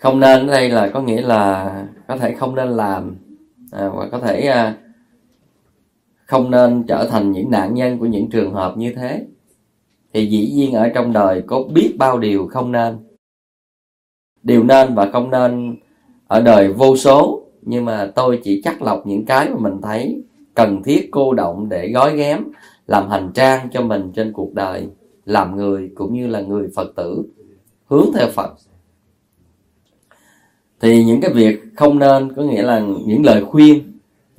Không nên ở đây là có nghĩa là có thể không nên làm, và có thể không nên trở thành những nạn nhân của những trường hợp như thế. Thì dĩ nhiên ở trong đời có biết bao điều không nên. Điều nên và không nên ở đời vô số, nhưng mà tôi chỉ chắt lọc những cái mà mình thấy cần thiết cô động để gói ghém làm hành trang cho mình trên cuộc đời, làm người cũng như là người Phật tử hướng theo Phật. Thì những cái việc không nên có nghĩa là những lời khuyên.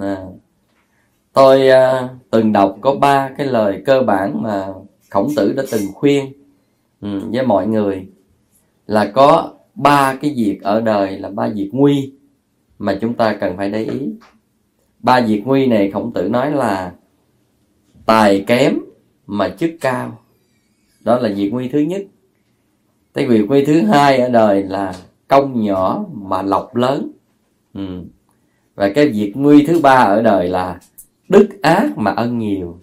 Tôi từng đọc có 3 cái lời cơ bản mà Khổng Tử đã từng khuyên với mọi người, là có 3 cái việc ở đời là 3 việc nguy mà chúng ta cần phải để ý. 3 việc nguy này Khổng Tử nói là tài kém mà chức cao, đó là việc nguy thứ nhất. Cái việc nguy thứ hai ở đời là công nhỏ mà lộc lớn. Và cái việc nguy thứ ba ở đời là đức ác mà ân nhiều.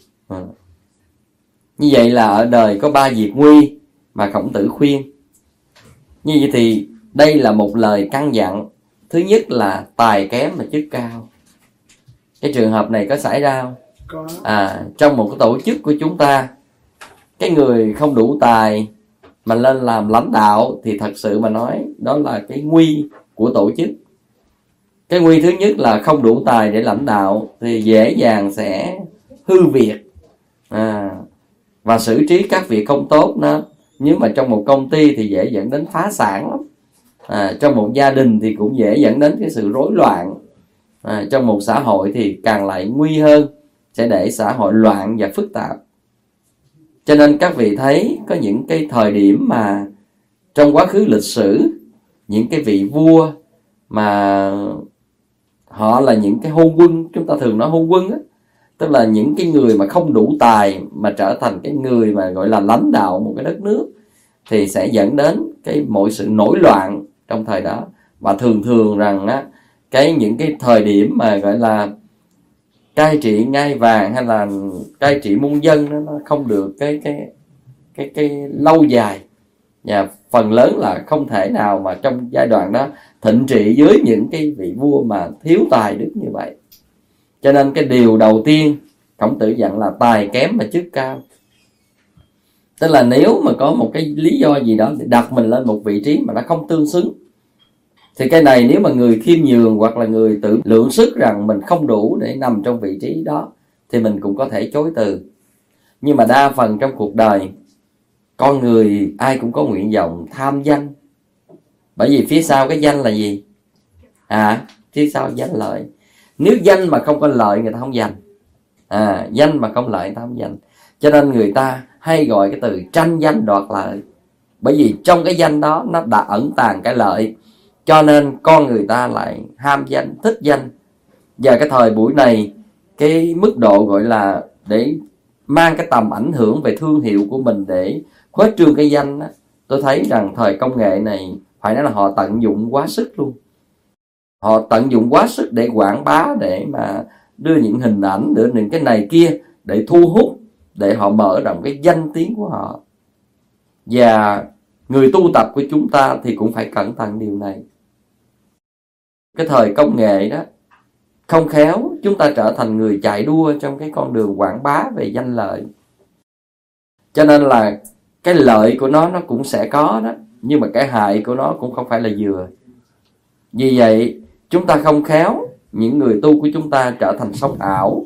Như vậy là ở đời có 3 việc nguy mà Khổng Tử khuyên. Như vậy thì đây là một lời căn dặn. Thứ nhất là tài kém mà chức cao. Cái trường hợp này có xảy ra không? Có. Trong một cái tổ chức của chúng ta, cái người không đủ tài mà lên làm lãnh đạo thì thật sự mà nói đó là cái nguy của tổ chức. Cái nguy thứ nhất là không đủ tài để lãnh đạo thì dễ dàng sẽ hư việc, và xử trí các việc không tốt đó. Nhưng mà trong một công ty thì dễ dẫn đến phá sản lắm. Trong một gia đình thì cũng dễ dẫn đến cái sự rối loạn. Trong một xã hội thì càng lại nguy hơn, sẽ để xã hội loạn và phức tạp. Cho nên các vị thấy có những cái thời điểm mà trong quá khứ lịch sử, những cái vị vua mà họ là những cái hôn quân, chúng ta thường nói hôn quân á, tức là những cái người mà không đủ tài mà trở thành cái người mà gọi là lãnh đạo một cái đất nước, thì sẽ dẫn đến cái mọi sự nổi loạn trong thời đó. Và thường rằng á, những cái thời điểm mà gọi là cai trị ngai vàng hay là cai trị muôn dân đó, nó không được cái lâu dài, và phần lớn là không thể nào mà trong giai đoạn đó thịnh trị dưới những cái vị vua mà thiếu tài đức như vậy. Cho nên cái điều đầu tiên Khổng Tử dặn là tài kém mà chức cao. Tức là nếu mà có một cái lý do gì đó thì đặt mình lên một vị trí mà nó không tương xứng, thì cái này nếu mà người khiêm nhường hoặc là người tự lượng sức rằng mình không đủ để nằm trong vị trí đó thì mình cũng có thể chối từ. Nhưng mà đa phần trong cuộc đời, con người ai cũng có nguyện vọng tham danh. Bởi vì phía sau cái danh là gì? Phía sau danh lợi. Nếu danh mà không có lợi người ta không dành. Danh mà không lợi người ta không dành. Cho nên người ta hay gọi cái từ tranh danh đoạt lợi. Bởi vì trong cái danh đó nó đã ẩn tàng cái lợi, cho nên con người ta lại ham danh, thích danh. Và cái thời buổi này, cái mức độ gọi là để mang cái tầm ảnh hưởng về thương hiệu của mình để khuếch trương cái danh đó, tôi thấy rằng thời công nghệ này phải nói là họ tận dụng quá sức luôn. Họ tận dụng quá sức để quảng bá, để mà đưa những hình ảnh, đưa những cái này kia để thu hút, để họ mở rộng cái danh tiếng của họ. Và người tu tập của chúng ta thì cũng phải cẩn thận điều này. Cái thời công nghệ đó, không khéo chúng ta trở thành người chạy đua trong cái con đường quảng bá về danh lợi. Cho nên là cái lợi của nó cũng sẽ có đó, nhưng mà cái hại của nó cũng không phải là vừa. Vì vậy chúng ta không khéo, những người tu của chúng ta trở thành sống ảo.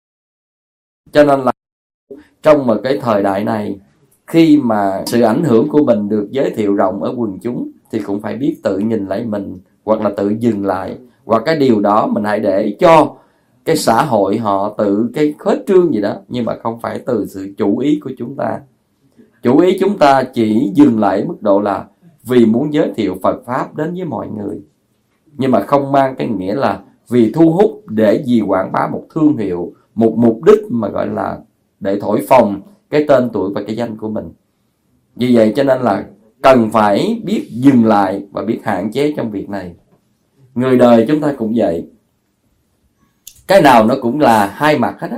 Cho nên là trong một cái thời đại này, khi mà sự ảnh hưởng của mình được giới thiệu rộng ở quần chúng, thì cũng phải biết tự nhìn lại mình, hoặc là tự dừng lại, hoặc cái điều đó mình hãy để cho cái xã hội họ tự cái khuếch trương gì đó, nhưng mà không phải từ sự chủ ý của chúng ta. Chủ ý chúng ta chỉ dừng lại mức độ là vì muốn giới thiệu Phật Pháp đến với mọi người, nhưng mà không mang cái nghĩa là vì thu hút để gì quảng bá một thương hiệu, một mục đích mà gọi là để thổi phồng cái tên tuổi và cái danh của mình. Vì vậy cho nên là cần phải biết dừng lại và biết hạn chế trong việc này. Người đời chúng ta cũng vậy. Cái nào nó cũng là hai mặt hết á.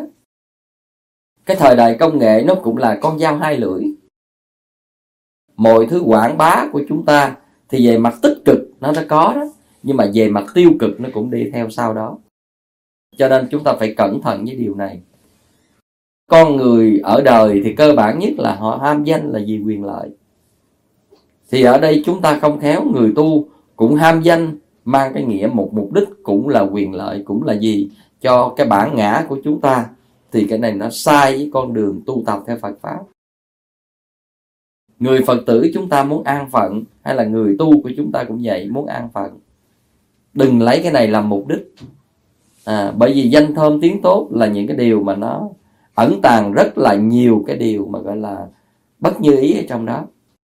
Cái thời đại công nghệ nó cũng là con dao hai lưỡi. Mọi thứ quảng bá của chúng ta thì về mặt tích cực nó có đó, nhưng mà về mặt tiêu cực nó cũng đi theo sau đó. Cho nên chúng ta phải cẩn thận với điều này. Con người ở đời thì cơ bản nhất là họ ham danh là vì quyền lợi. Thì ở đây chúng ta không khéo, người tu cũng ham danh, mang cái nghĩa một mục đích cũng là quyền lợi, cũng là gì? Cho cái bản ngã của chúng ta. Thì cái này nó sai với con đường tu tập theo Phật Pháp. Người Phật tử chúng ta muốn an phận, hay là người tu của chúng ta cũng vậy, muốn an phận. Đừng lấy cái này làm mục đích. Bởi vì danh thơm tiếng tốt là những cái điều mà nó ẩn tàng rất là nhiều cái điều mà gọi là bất như ý ở trong đó.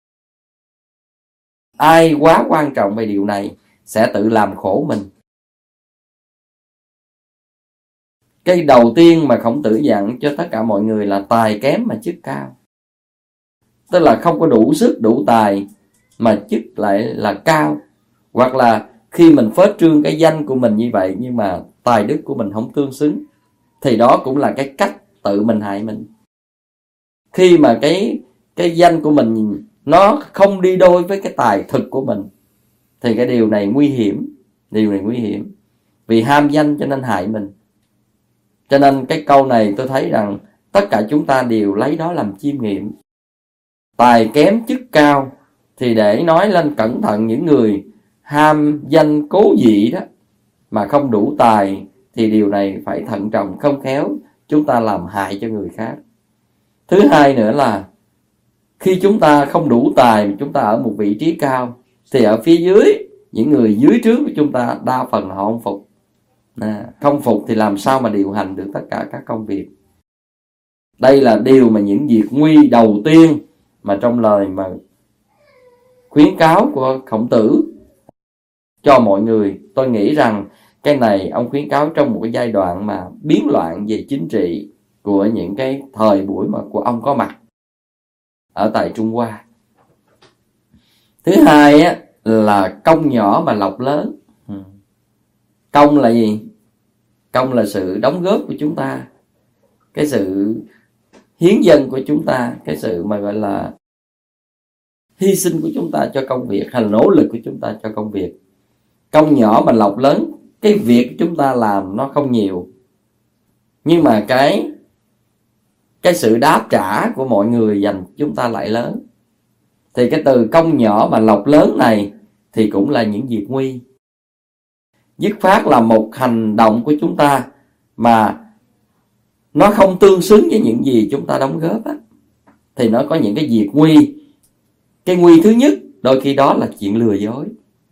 Ai quá quan trọng về điều này sẽ tự làm khổ mình. Cái đầu tiên mà Khổng Tử dặn cho tất cả mọi người là tài kém mà chức cao. Tức là không có đủ sức đủ tài mà chức lại là cao. Hoặc là khi mình phết trương cái danh của mình như vậy nhưng mà tài đức của mình không tương xứng, thì đó cũng là cái cách tự mình hại mình. Khi mà cái danh của mình nó không đi đôi với cái tài thực của mình thì cái điều này nguy hiểm. Điều này nguy hiểm. Vì ham danh cho nên hại mình. Cho nên cái câu này tôi thấy rằng tất cả chúng ta đều lấy đó làm chiêm nghiệm. Tài kém chức cao thì để nói lên cẩn thận những người ham danh cố dị đó mà không đủ tài, thì điều này phải thận trọng, không khéo chúng ta làm hại cho người khác. Thứ hai nữa là khi chúng ta không đủ tài mà chúng ta ở một vị trí cao thì ở phía dưới, những người dưới trướng của chúng ta đa phần họ không phục. Không phục thì làm sao mà điều hành được tất cả các công việc. Đây là điều mà những việc nguy đầu tiên mà trong lời mà khuyến cáo của Khổng Tử cho mọi người. Tôi nghĩ rằng cái này ông khuyến cáo trong một cái giai đoạn mà biến loạn về chính trị của những cái thời buổi mà của ông có mặt ở tại Trung Hoa. Thứ hai á, là công nhỏ mà lộc lớn. Công là gì? Công là sự đóng góp của chúng ta, cái sự hiến dâng của chúng ta, cái sự mà gọi là hy sinh của chúng ta cho công việc, hay là nỗ lực của chúng ta cho công việc. Công nhỏ mà lộc lớn, cái việc chúng ta làm nó không nhiều, nhưng mà cái sự đáp trả của mọi người dành chúng ta lại lớn. Thì cái từ công nhỏ mà lộc lớn này thì cũng là những việc nguy. Dứt phát là một hành động của chúng ta mà nó không tương xứng với những gì chúng ta đóng góp á, thì nó có những cái việc nguy. Cái nguy thứ nhất đôi khi đó là chuyện lừa dối.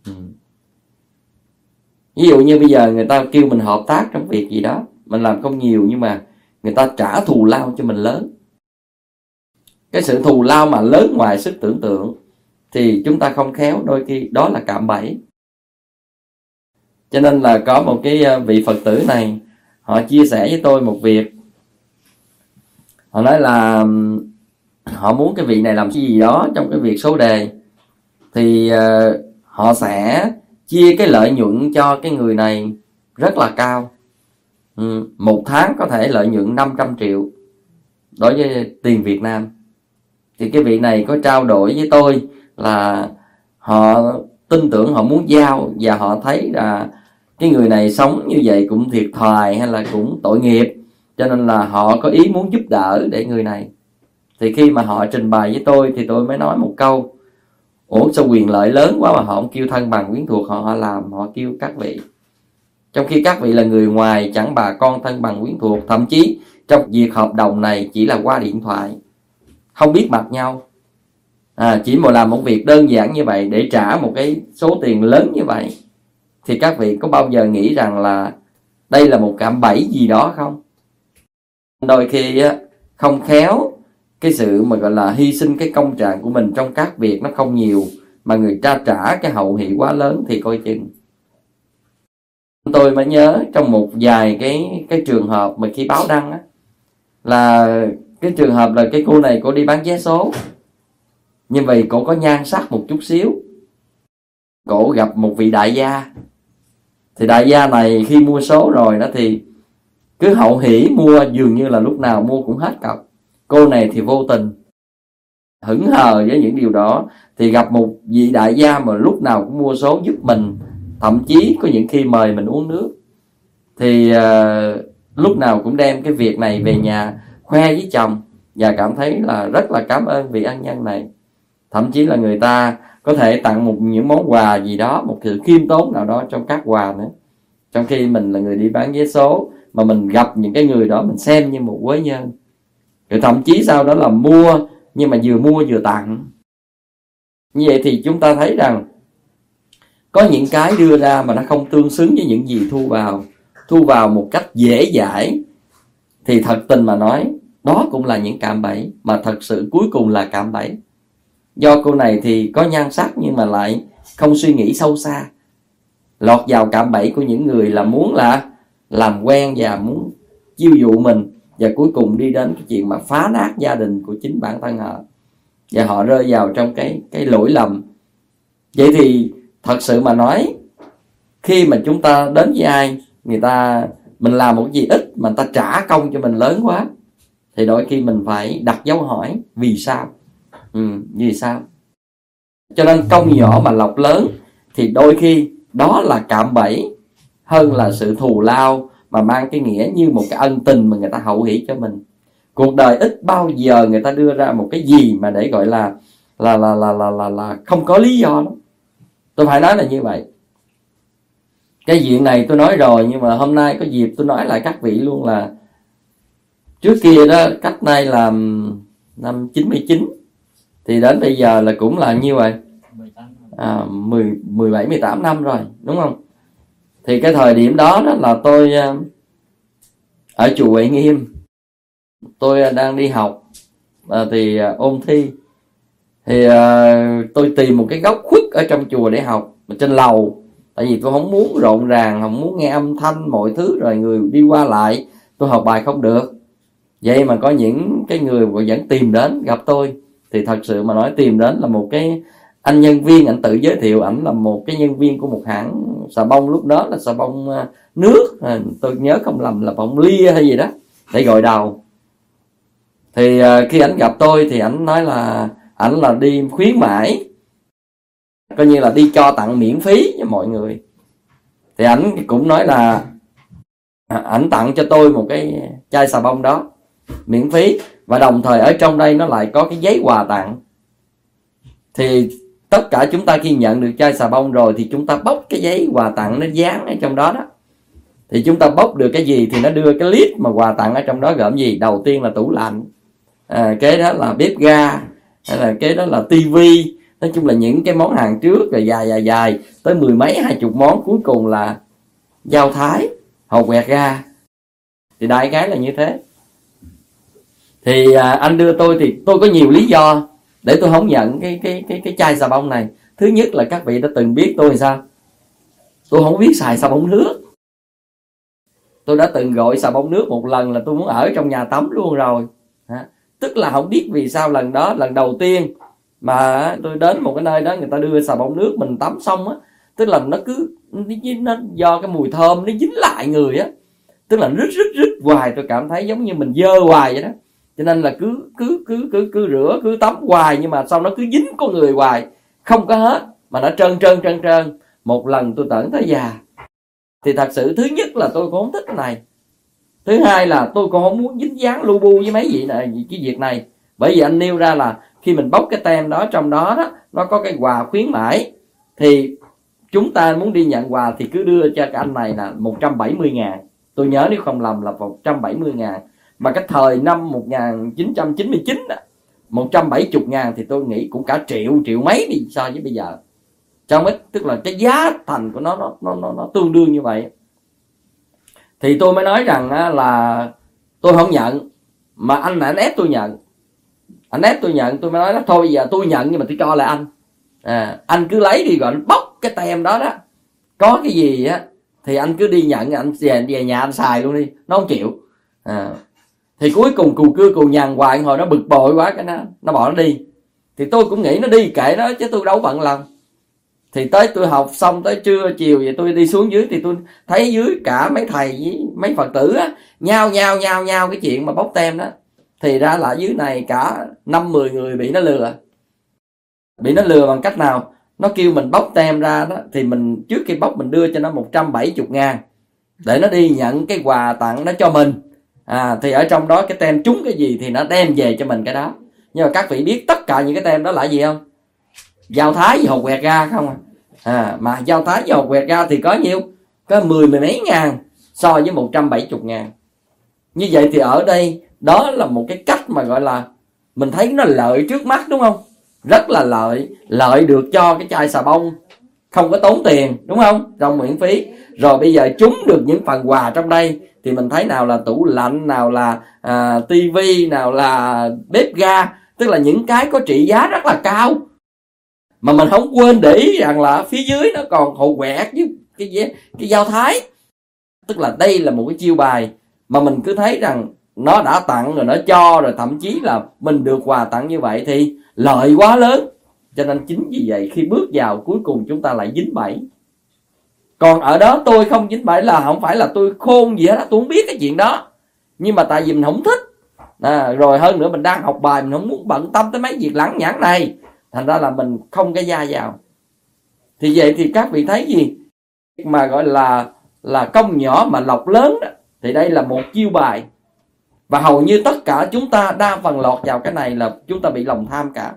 Ví dụ như bây giờ người ta kêu mình hợp tác trong việc gì đó, mình làm không nhiều nhưng mà người ta trả thù lao cho mình lớn. Cái sự thù lao mà lớn ngoài sức tưởng tượng thì chúng ta không khéo, đôi khi đó là cạm bẫy. Cho nên là có một cái vị Phật tử này, họ chia sẻ với tôi một việc. Họ nói là họ muốn cái vị này làm cái gì đó trong cái việc số đề, thì họ sẽ chia cái lợi nhuận cho cái người này rất là cao. Một tháng có thể lợi nhuận 500 triệu đối với tiền Việt Nam. Thì cái vị này có trao đổi với tôi là họ tin tưởng, họ muốn giao, và họ thấy là cái người này sống như vậy cũng thiệt thòi hay là cũng tội nghiệp, cho nên là họ có ý muốn giúp đỡ để người này. Thì khi mà họ trình bày với tôi thì tôi mới nói một câu: ủa sao quyền lợi lớn quá mà họ không kêu thân bằng quyến thuộc họ làm, họ kêu các vị. Trong khi các vị là người ngoài, chẳng bà con thân bằng quyến thuộc, thậm chí trong việc hợp đồng này chỉ là qua điện thoại, không biết mặt nhau. Chỉ mà làm một việc đơn giản như vậy để trả một cái số tiền lớn như vậy, thì các vị có bao giờ nghĩ rằng là đây là một cạm bẫy gì đó không? Đôi khi không khéo, cái sự mà gọi là hy sinh cái công trạng của mình trong các việc nó không nhiều, mà người ta trả cái hậu hị quá lớn thì coi chừng. Tôi mới nhớ trong một vài cái trường hợp mà khi báo đăng á, là cái trường hợp là cái cô này cô đi bán vé số, nhưng vì cô có nhan sắc một chút xíu, cô gặp một vị đại gia. Thì đại gia này khi mua số rồi đó thì cứ hậu hỉ mua, dường như là lúc nào mua cũng hết cọc. Cô này thì vô tình, hững hờ với những điều đó, thì gặp một vị đại gia mà lúc nào cũng mua số giúp mình, thậm chí có những khi mời mình uống nước, thì lúc nào cũng đem cái việc này về nhà khoe với chồng, và cảm thấy là rất là cảm ơn vị ân nhân này. Thậm chí là người ta có thể tặng những món quà gì đó, một sự khiêm tốn nào đó trong các quà nữa. Trong khi mình là người đi bán vé số, mà mình gặp những cái người đó mình xem như một quý nhân. Rồi thậm chí sau đó là mua, nhưng mà vừa mua vừa tặng. Như vậy thì chúng ta thấy rằng có những cái đưa ra mà nó không tương xứng với những gì thu vào một cách dễ dãi, thì thật tình mà nói, đó cũng là những cạm bẫy, mà thật sự cuối cùng là cạm bẫy. Do cô này thì có nhan sắc nhưng mà lại không suy nghĩ sâu xa, lọt vào cạm bẫy của những người là muốn là làm quen và muốn chiêu dụ mình, và cuối cùng đi đến cái chuyện mà phá nát gia đình của chính bản thân họ, và họ rơi vào trong cái lỗi lầm. Vậy thì thật sự mà nói, khi mà chúng ta đến với ai, mình làm một gì ít mà người ta trả công cho mình lớn quá, thì đôi khi mình phải đặt dấu hỏi vì sao. Vì sao? Cho nên công nhỏ mà lộc lớn, thì đôi khi đó là cạm bẫy hơn là sự thù lao, mà mang cái nghĩa như một cái ân tình mà người ta hậu hỷ cho mình. Cuộc đời ít bao giờ người ta đưa ra một cái gì mà để gọi là không có lý do đó. Tôi phải nói là như vậy. Cái chuyện này tôi nói rồi, nhưng mà hôm nay có dịp tôi nói lại các vị luôn là trước kia đó, cách nay là năm 99, thì đến bây giờ là cũng là nhiêu rồi? 17-18 năm rồi, đúng không? Thì cái thời điểm đó là tôi ở chùa Huệ Nghiêm, tôi đang đi học, thì ôn thi, thì tôi tìm một cái góc khuất ở trong chùa để học, trên lầu. Tại vì tôi không muốn rộn ràng, không muốn nghe âm thanh mọi thứ rồi người đi qua lại, tôi học bài không được. Vậy mà có những cái người vẫn tìm đến gặp tôi, thì thật sự mà nói, tìm đến là một cái anh nhân viên, anh tự giới thiệu ảnh là một cái nhân viên của một hãng xà bông, lúc đó là xà bông nước, tôi nhớ không lầm là bông lia hay gì đó, để gọi đầu. Thì khi ảnh gặp tôi thì ảnh nói là ảnh là đi khuyến mãi, coi như là đi cho tặng miễn phí cho mọi người. Thì ảnh cũng nói là ảnh tặng cho tôi một cái chai xà bông đó miễn phí, và đồng thời ở trong đây nó lại có cái giấy quà tặng. Thì tất cả chúng ta khi nhận được chai xà bông rồi, thì chúng ta bóc cái giấy quà tặng nó dán ở trong đó đó. Thì chúng ta bóc được cái gì thì nó đưa cái list mà quà tặng ở trong đó gồm gì? Đầu tiên là tủ lạnh, kế đó là bếp ga, hay là kế đó là tivi. Nói chung là những cái món hàng trước rồi dài tới 10 mấy 20 món, cuối cùng là dao thái, hột quẹt ga. Thì đại cái là như thế. Thì anh đưa tôi, thì tôi có nhiều lý do để tôi không nhận cái chai xà bông này. Thứ nhất là các vị đã từng biết tôi sao? Tôi không biết xài xà bông nước. Tôi đã từng gọi xà bông nước một lần là tôi muốn ở trong nhà tắm luôn rồi. Tức là không biết vì sao lần đó, lần đầu tiên mà tôi đến một cái nơi đó, người ta đưa xà bông nước mình tắm xong á, tức là nó do cái mùi thơm nó dính lại người á, tức là rít hoài. Tôi cảm thấy giống như mình dơ hoài vậy đó. Cho nên là cứ rửa, cứ tắm hoài, nhưng mà sau nó cứ dính con người hoài, không có hết, mà nó trơn. Một lần tôi tởn tới già. Thì thật sự thứ nhất là tôi cũng không thích cái này. Thứ hai là tôi cũng không muốn dính dáng lu bu với mấy vị này, cái việc này. Bởi vì anh nêu ra là khi mình bóc cái tem đó, trong đó nó có cái quà khuyến mãi, thì chúng ta muốn đi nhận quà thì cứ đưa cho cái anh này là 170.000. Tôi nhớ nếu không lầm là 170.000. Mà cái thời năm 1999 đó, 170.000 thì tôi nghĩ cũng cả triệu mấy đi so với bây giờ. Trong ít, tức là cái giá thành của nó tương đương như vậy. Thì tôi mới nói rằng là tôi không nhận, mà anh này anh ép tôi nhận. Anh ép tôi nhận, tôi mới nói đó, thôi bây giờ tôi nhận nhưng mà tôi cho lại anh. Anh cứ lấy đi rồi anh bóc cái tem đó đó. Có cái gì á thì anh cứ đi nhận, anh về nhà anh xài luôn đi. Nó không chịu. Thì cuối cùng cù cưa cù nhằn hoài, hồi nó bực bội quá, cái nó bỏ nó đi. Thì tôi cũng nghĩ nó đi kệ nó, chứ tôi đâu bận lòng. Thì tới tôi học xong tới trưa chiều vậy tôi đi xuống dưới, thì tôi thấy dưới cả mấy thầy với mấy Phật tử á nhao cái chuyện mà bóc tem đó. thì ra là dưới này cả 5-10 người bị nó lừa. Bị nó lừa bằng cách nào? Nó kêu mình bóc tem ra đó, thì mình trước khi bóc mình đưa cho nó 170.000 để nó đi nhận cái quà tặng đó cho mình. Thì ở trong đó cái tem trúng cái gì thì nó đem về cho mình cái đó. Nhưng mà các vị biết tất cả những cái tem đó là gì không? Dao Thái với hột quẹt ra không mà dao Thái với hột quẹt ra thì có nhiêu? Có 10 mấy ngàn so với 170.000. Như vậy thì ở đây đó là một cái cách mà gọi là mình thấy nó lợi trước mắt, đúng không? Rất là lợi được cho cái chai xà bông không có tốn tiền, đúng không? Trong miễn phí. Rồi bây giờ trúng được những phần quà trong đây thì mình thấy nào là tủ lạnh, nào là tivi, nào là bếp ga, tức là những cái có trị giá rất là cao. Mà mình không quên để ý rằng là phía dưới nó còn hột quẹt với cái dao Thái. Tức là đây là một cái chiêu bài mà mình cứ thấy rằng nó đã tặng rồi, nó cho rồi, thậm chí là mình được quà tặng như vậy thì lợi quá lớn. Cho nên chính vì vậy khi bước vào cuối cùng chúng ta lại dính bẫy. Còn ở đó tôi không dính bẫy là không phải là tôi khôn gì hết, tôi không biết cái chuyện đó. Nhưng mà tại vì mình không thích. Rồi hơn nữa mình đang học bài, mình không muốn bận tâm tới mấy việc lẳng nhẳng này, thành ra là mình không cái gia vào. Thì vậy thì các vị thấy gì? Mà gọi là công nhỏ mà lộc lớn đó, thì đây là một chiêu bài. Và hầu như tất cả chúng ta đa phần lọt vào cái này là chúng ta bị lòng tham cả.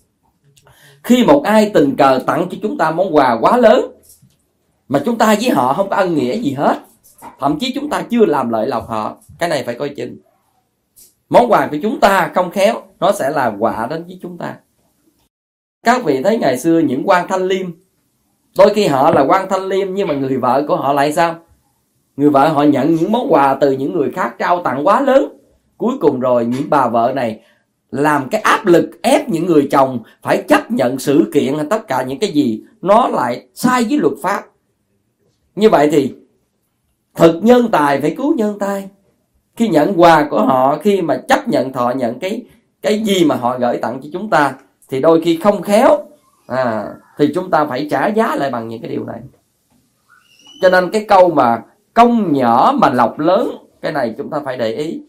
Khi một ai tình cờ tặng cho chúng ta món quà quá lớn mà chúng ta với họ không có ân nghĩa gì hết, thậm chí chúng ta chưa làm lợi lộc họ, cái này phải coi chừng. Món quà của chúng ta không khéo nó sẽ là quà đến với chúng ta. Các vị thấy ngày xưa những quan thanh liêm, đôi khi họ là quan thanh liêm nhưng mà người vợ của họ lại sao? Người vợ họ nhận những món quà từ những người khác trao tặng quá lớn. Cuối cùng rồi những bà vợ này làm cái áp lực ép những người chồng phải chấp nhận sự kiện hay tất cả những cái gì nó lại sai với luật pháp. Như vậy thì thực nhân tài phải cứu nhân tài. Khi nhận quà của họ, khi mà chấp nhận thọ nhận cái gì mà họ gửi tặng cho chúng ta, thì đôi khi không khéo thì chúng ta phải trả giá lại bằng những cái điều này. Cho nên cái câu mà công nhỏ mà lộc lớn, cái này chúng ta phải để ý.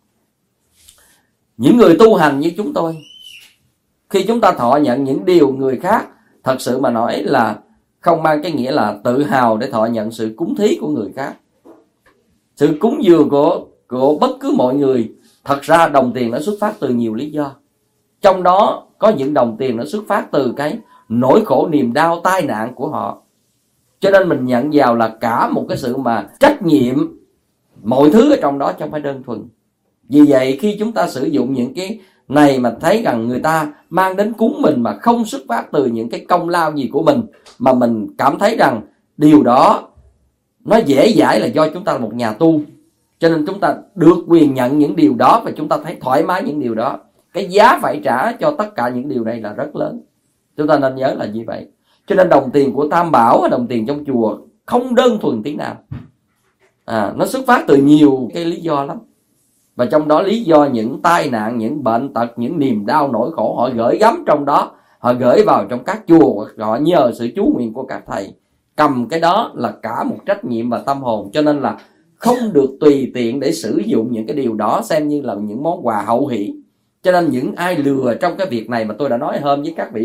Những người tu hành như chúng tôi, khi chúng ta thọ nhận những điều người khác, thật sự mà nói là không mang cái nghĩa là tự hào để thọ nhận sự cúng thí của người khác. Sự cúng dường của bất cứ mọi người, thật ra đồng tiền nó xuất phát từ nhiều lý do. Trong đó có những đồng tiền nó xuất phát từ cái nỗi khổ niềm đau tai nạn của họ. Cho nên mình nhận vào là cả một cái sự mà trách nhiệm, mọi thứ ở trong đó chứ không phải đơn thuần. Vì vậy khi chúng ta sử dụng những cái này mà thấy rằng người ta mang đến cúng mình mà không xuất phát từ những cái công lao gì của mình, mà mình cảm thấy rằng điều đó nó dễ dãi là do chúng ta là một nhà tu, cho nên chúng ta được quyền nhận những điều đó và chúng ta thấy thoải mái những điều đó. Cái giá phải trả cho tất cả những điều này là rất lớn. Chúng ta nên nhớ là như vậy. Cho nên đồng tiền của Tam Bảo, đồng tiền trong chùa không đơn thuần tí nào. Nó xuất phát từ nhiều cái lý do lắm. Và trong đó lý do những tai nạn, những bệnh tật, những niềm đau nỗi khổ họ gửi gắm trong đó, họ gửi vào trong các chùa, họ nhờ sự chú nguyện của các thầy. Cầm cái đó là cả một trách nhiệm và tâm hồn. Cho nên là không được tùy tiện để sử dụng những cái điều đó xem như là những món quà hậu hỷ. Cho nên những ai lừa trong cái việc này mà tôi đã nói hôm với các vị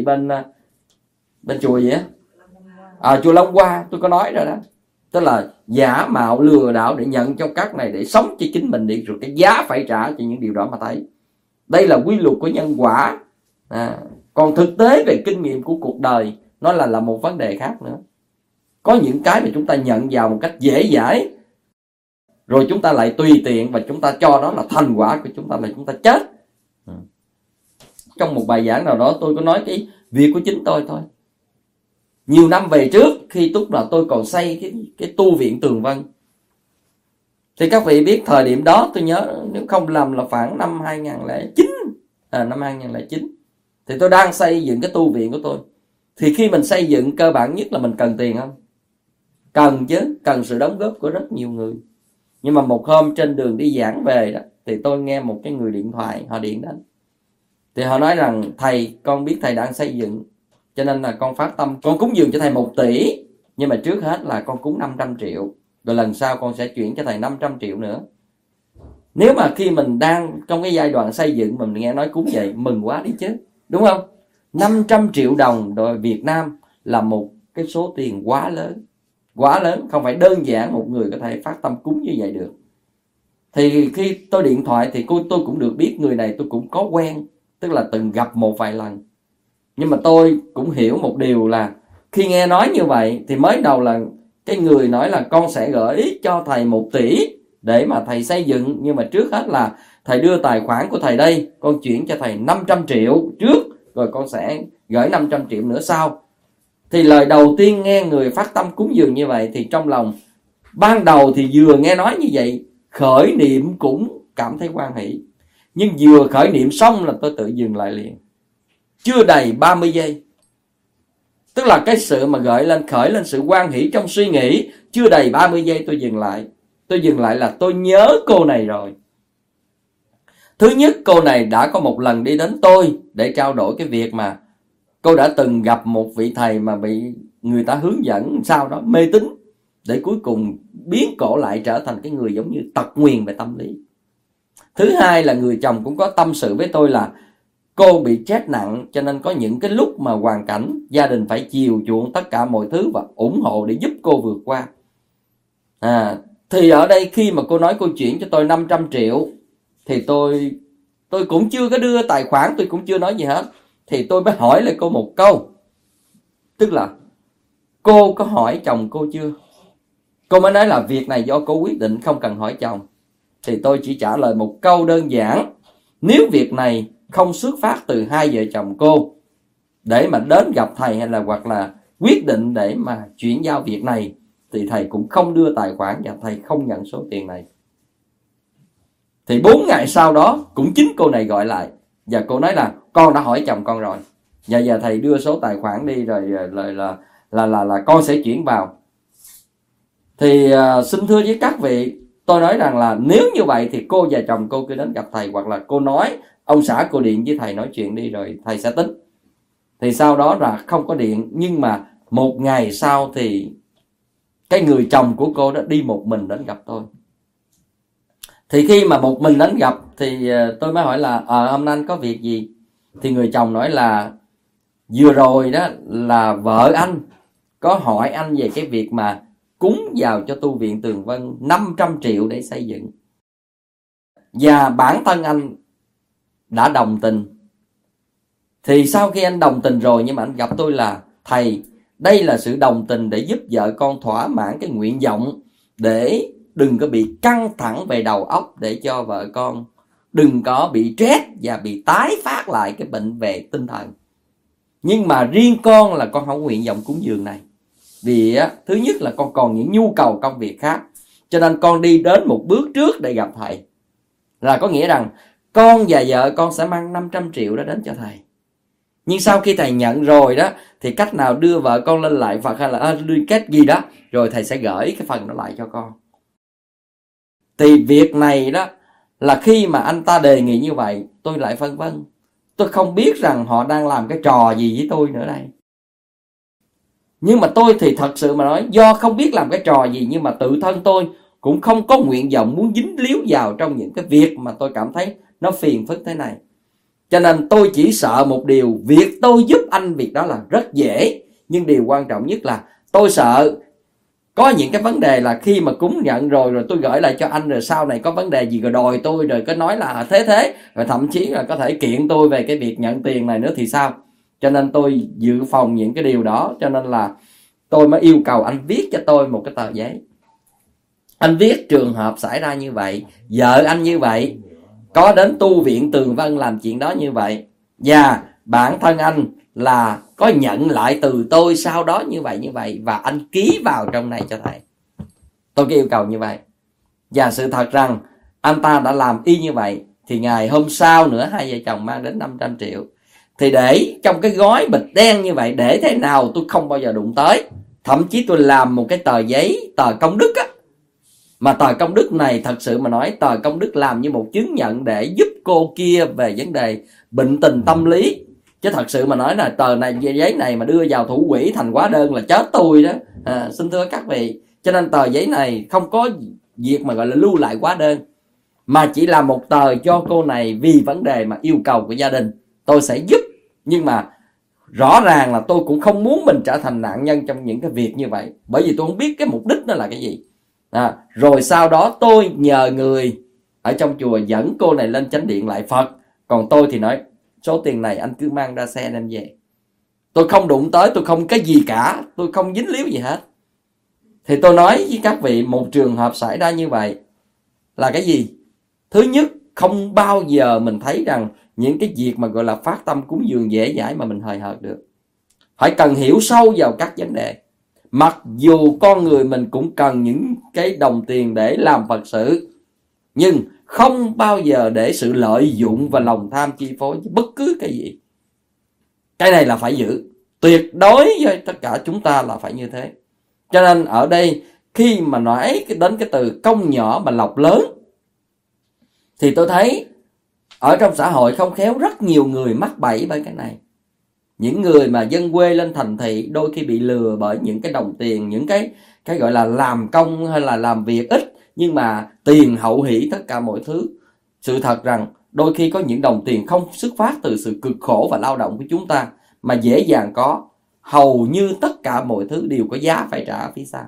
bên chùa gì á, chùa Long Hoa, tôi có nói rồi đó. Tức là giả mạo lừa đảo để nhận cho các này để sống cho chính mình đi, rồi cái giá phải trả cho những điều đó mà thấy. Đây là quy luật của nhân quả. Còn thực tế về kinh nghiệm của cuộc đời nó là một vấn đề khác nữa. Có những cái mà chúng ta nhận vào một cách dễ dãi, rồi chúng ta lại tùy tiện và chúng ta cho đó là thành quả của chúng ta, là chúng ta chết. Trong một bài giảng nào đó tôi có nói cái việc của chính tôi thôi. Nhiều năm về trước, khi lúc là tôi còn xây cái tu viện Tường Vân, thì các vị biết thời điểm đó tôi nhớ nếu không lầm là khoảng năm 2009. Năm 2009 thì tôi đang xây dựng cái tu viện của tôi. Thì khi mình xây dựng, cơ bản nhất là mình cần tiền không? Cần chứ, cần sự đóng góp của rất nhiều người. Nhưng mà một hôm trên đường đi giảng về đó, thì tôi nghe một cái người điện thoại, họ điện đến. Thì họ nói rằng thầy, con biết thầy đang xây dựng, cho nên là con phát tâm, con cúng dường cho thầy 1 tỷ. Nhưng mà trước hết là con cúng 500 triệu. Rồi lần sau con sẽ chuyển cho thầy 500 triệu nữa. Nếu mà khi mình đang trong cái giai đoạn xây dựng mà mình nghe nói cúng vậy, mừng quá đi chứ, đúng không? 500 triệu đồng đội Việt Nam là một cái số tiền quá lớn, không phải đơn giản một người có thể phát tâm cúng như vậy được. Thì khi tôi điện thoại thì tôi cũng được biết người này tôi cũng có quen, tức là từng gặp một vài lần. Nhưng mà tôi cũng hiểu một điều là khi nghe nói như vậy thì mới đầu là cái người nói là con sẽ gửi cho thầy 1 tỷ để mà thầy xây dựng, nhưng mà trước hết là thầy đưa tài khoản của thầy đây, con chuyển cho thầy 500 triệu trước, rồi con sẽ gửi 500 triệu nữa sau. Thì lời đầu tiên nghe người phát tâm cúng dường như vậy thì trong lòng ban đầu thì vừa nghe nói như vậy, khởi niệm cũng cảm thấy hoan hỷ. Nhưng vừa khởi niệm xong là tôi tự dừng lại liền. Chưa đầy 30 giây. Tức là cái sự mà khởi lên sự hoan hỷ trong suy nghĩ, chưa đầy 30 giây tôi dừng lại. Tôi dừng lại là tôi nhớ cô này rồi. Thứ nhất, cô này đã có một lần đi đến tôi để trao đổi cái việc mà cô đã từng gặp một vị thầy mà bị người ta hướng dẫn sau đó mê tín, để cuối cùng biến cổ lại trở thành cái người giống như tật nguyền về tâm lý. Thứ hai là người chồng cũng có tâm sự với tôi là cô bị stress nặng, cho nên có những cái lúc mà hoàn cảnh gia đình phải chiều chuộng tất cả mọi thứ và ủng hộ để giúp cô vượt qua. Thì ở đây khi mà cô nói cô chuyển cho tôi 500 triệu thì tôi cũng chưa có đưa tài khoản, tôi cũng chưa nói gì hết. Thì tôi mới hỏi lại cô một câu, tức là cô có hỏi chồng cô chưa? Cô mới nói là việc này do cô quyết định, không cần hỏi chồng. Thì tôi chỉ trả lời một câu đơn giản: nếu việc này không xuất phát từ hai vợ chồng cô để mà đến gặp thầy, hay là hoặc là quyết định để mà chuyển giao việc này, thì thầy cũng không đưa tài khoản và thầy không nhận số tiền này. Thì 4 ngày sau đó cũng chính cô này gọi lại và cô nói là con đã hỏi chồng con rồi, và giờ thầy đưa số tài khoản đi rồi là con sẽ chuyển vào. Thì xin thưa với các vị, tôi nói rằng là nếu như vậy thì cô và chồng cô cứ đến gặp thầy, hoặc là cô nói ông xã cô điện với thầy nói chuyện đi rồi thầy sẽ tính. Thì sau đó là không có điện, nhưng mà 1 ngày sau thì cái người chồng của cô đó đi một mình đến gặp tôi. Thì khi mà một mình đến gặp thì tôi mới hỏi là hôm nay anh có việc gì? Thì người chồng nói là vừa rồi đó là vợ anh có hỏi anh về cái việc mà cúng vào cho tu viện Tường Vân 500 triệu để xây dựng. Và bản thân anh đã đồng tình. Thì sau khi anh đồng tình rồi, nhưng mà anh gặp tôi là thầy, đây là sự đồng tình để giúp vợ con thỏa mãn cái nguyện vọng, để đừng có bị căng thẳng về đầu óc, để cho vợ con đừng có bị stress và bị tái phát lại cái bệnh về tinh thần. Nhưng mà riêng con là con không nguyện vọng cúng dường này, vì thứ nhất là con còn những nhu cầu công việc khác, cho nên con đi đến một bước trước để gặp thầy. Là có nghĩa rằng con và vợ con sẽ mang 500 triệu đó đến cho thầy. Nhưng sau khi thầy nhận rồi đó, thì cách nào đưa vợ con lên lại Phật, hay là đưa kết gì đó, rồi thầy sẽ gửi cái phần đó lại cho con. Thì việc này đó là khi mà anh ta đề nghị như vậy, tôi lại phân vân. Tôi không biết rằng họ đang làm cái trò gì với tôi nữa đây. Nhưng mà tôi thì thật sự mà nói, do không biết làm cái trò gì, nhưng mà tự thân tôi cũng không có nguyện vọng muốn dính líu vào trong những cái việc mà tôi cảm thấy nó phiền phức thế này. Cho nên tôi chỉ sợ một điều, việc tôi giúp anh việc đó là rất dễ, nhưng điều quan trọng nhất là tôi sợ có những cái vấn đề là khi mà cúng nhận rồi tôi gửi lại cho anh, rồi sau này có vấn đề gì rồi đòi tôi, rồi có nói là thế, rồi thậm chí là có thể kiện tôi về cái việc nhận tiền này nữa thì sao. Cho nên tôi dự phòng những cái điều đó, cho nên là tôi mới yêu cầu anh viết cho tôi một cái tờ giấy. Anh viết trường hợp xảy ra như vậy, vợ anh như vậy, có đến tu viện Tường Vân làm chuyện đó như vậy, và bản thân anh là có nhận lại từ tôi sau đó như vậy, và anh ký vào trong này cho thầy. Tôi có yêu cầu như vậy. Và sự thật rằng anh ta đã làm y như vậy. Thì ngày hôm sau nữa hai vợ chồng mang đến 500 triệu. Thì để trong cái gói bịch đen như vậy, để thế nào tôi không bao giờ đụng tới. Thậm chí tôi làm một cái tờ giấy, tờ công đức á. Mà tờ công đức này thật sự mà nói, tờ công đức làm như một chứng nhận để giúp cô kia về vấn đề bệnh tình tâm lý. Chứ thật sự mà nói là tờ này, giấy này mà đưa vào thủ quỹ thành hóa đơn là chết tôi đó. Xin thưa các vị. Cho nên tờ giấy này không có việc mà gọi là lưu lại hóa đơn. mà chỉ là một tờ cho cô này vì vấn đề mà yêu cầu của gia đình, tôi sẽ giúp. Nhưng mà rõ ràng là tôi cũng không muốn mình trở thành nạn nhân trong những cái việc như vậy, bởi vì tôi không biết cái mục đích nó là cái gì. Rồi sau đó tôi nhờ người ở trong chùa dẫn cô này lên chánh điện lại Phật, còn tôi thì nói số tiền này anh cứ mang ra xe đem về, tôi không đụng tới, tôi không cái gì cả, tôi không dính líu gì hết. Thì tôi nói với các vị, một trường hợp xảy ra như vậy là cái gì? Thứ nhất, không bao giờ mình thấy rằng những cái việc mà gọi là phát tâm cúng dường dễ dãi mà mình hời hợt được. Phải cần hiểu sâu vào các vấn đề. Mặc dù con người mình cũng cần những cái đồng tiền để làm Phật sự, nhưng không bao giờ để sự lợi dụng và lòng tham chi phối bất cứ cái gì. Cái này là phải giữ. Tuyệt đối với tất cả chúng ta là phải như thế. Cho nên ở đây khi mà nói đến cái từ công nhỏ mà lộc lớn, thì tôi thấy ở trong xã hội không khéo rất nhiều người mắc bẫy bởi cái này. Những người mà dân quê lên thành thị đôi khi bị lừa bởi những cái đồng tiền, những cái gọi là làm công hay là làm việc ít nhưng mà tiền hậu hỷ tất cả mọi thứ. Sự thật rằng đôi khi có những đồng tiền không xuất phát từ sự cực khổ và lao động của chúng ta mà dễ dàng có, hầu như tất cả mọi thứ đều có giá phải trả phía sau.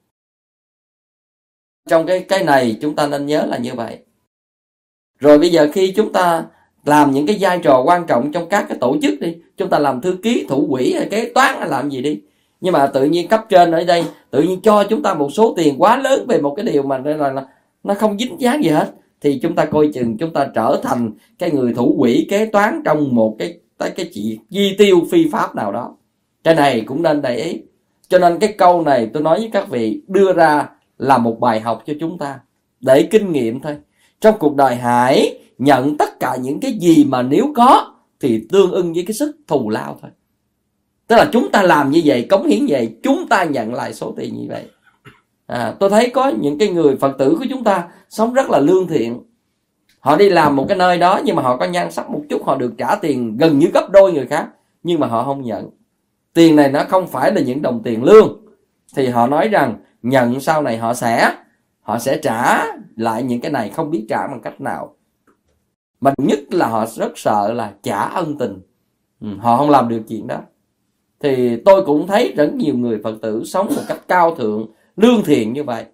Trong cái này chúng ta nên nhớ là như vậy. Rồi bây giờ khi chúng ta làm những cái vai trò quan trọng trong các cái tổ chức đi, chúng ta làm thư ký, thủ quỹ hay kế toán hay làm gì đi, nhưng mà tự nhiên cấp trên ở đây tự nhiên cho chúng ta một số tiền quá lớn về một cái điều mà là nó không dính dáng gì hết, thì chúng ta coi chừng chúng ta trở thành cái người thủ quỹ kế toán trong một cái chuyện chi tiêu phi pháp nào đó. Cái này cũng nên để ý. Cho nên cái câu này tôi nói với các vị đưa ra là một bài học cho chúng ta để kinh nghiệm thôi. Trong cuộc đời hãy nhận tất cả những cái gì mà nếu có thì tương ưng với cái sức thù lao thôi. Tức là chúng ta làm như vậy, cống hiến vậy, chúng ta nhận lại số tiền như vậy. Tôi thấy có những cái người Phật tử của chúng ta sống rất là lương thiện. Họ đi làm một cái nơi đó nhưng mà họ có nhan sắc một chút, họ được trả tiền gần như gấp đôi người khác, nhưng mà họ không nhận. Tiền này nó không phải là những đồng tiền lương. Thì họ nói rằng nhận sau này họ sẽ trả lại những cái này, không biết trả bằng cách nào. Mà nhất là họ rất sợ là trả ân tình. Họ không làm được chuyện đó. Thì tôi cũng thấy rất nhiều người Phật tử sống một cách cao thượng, lương thiện như vậy.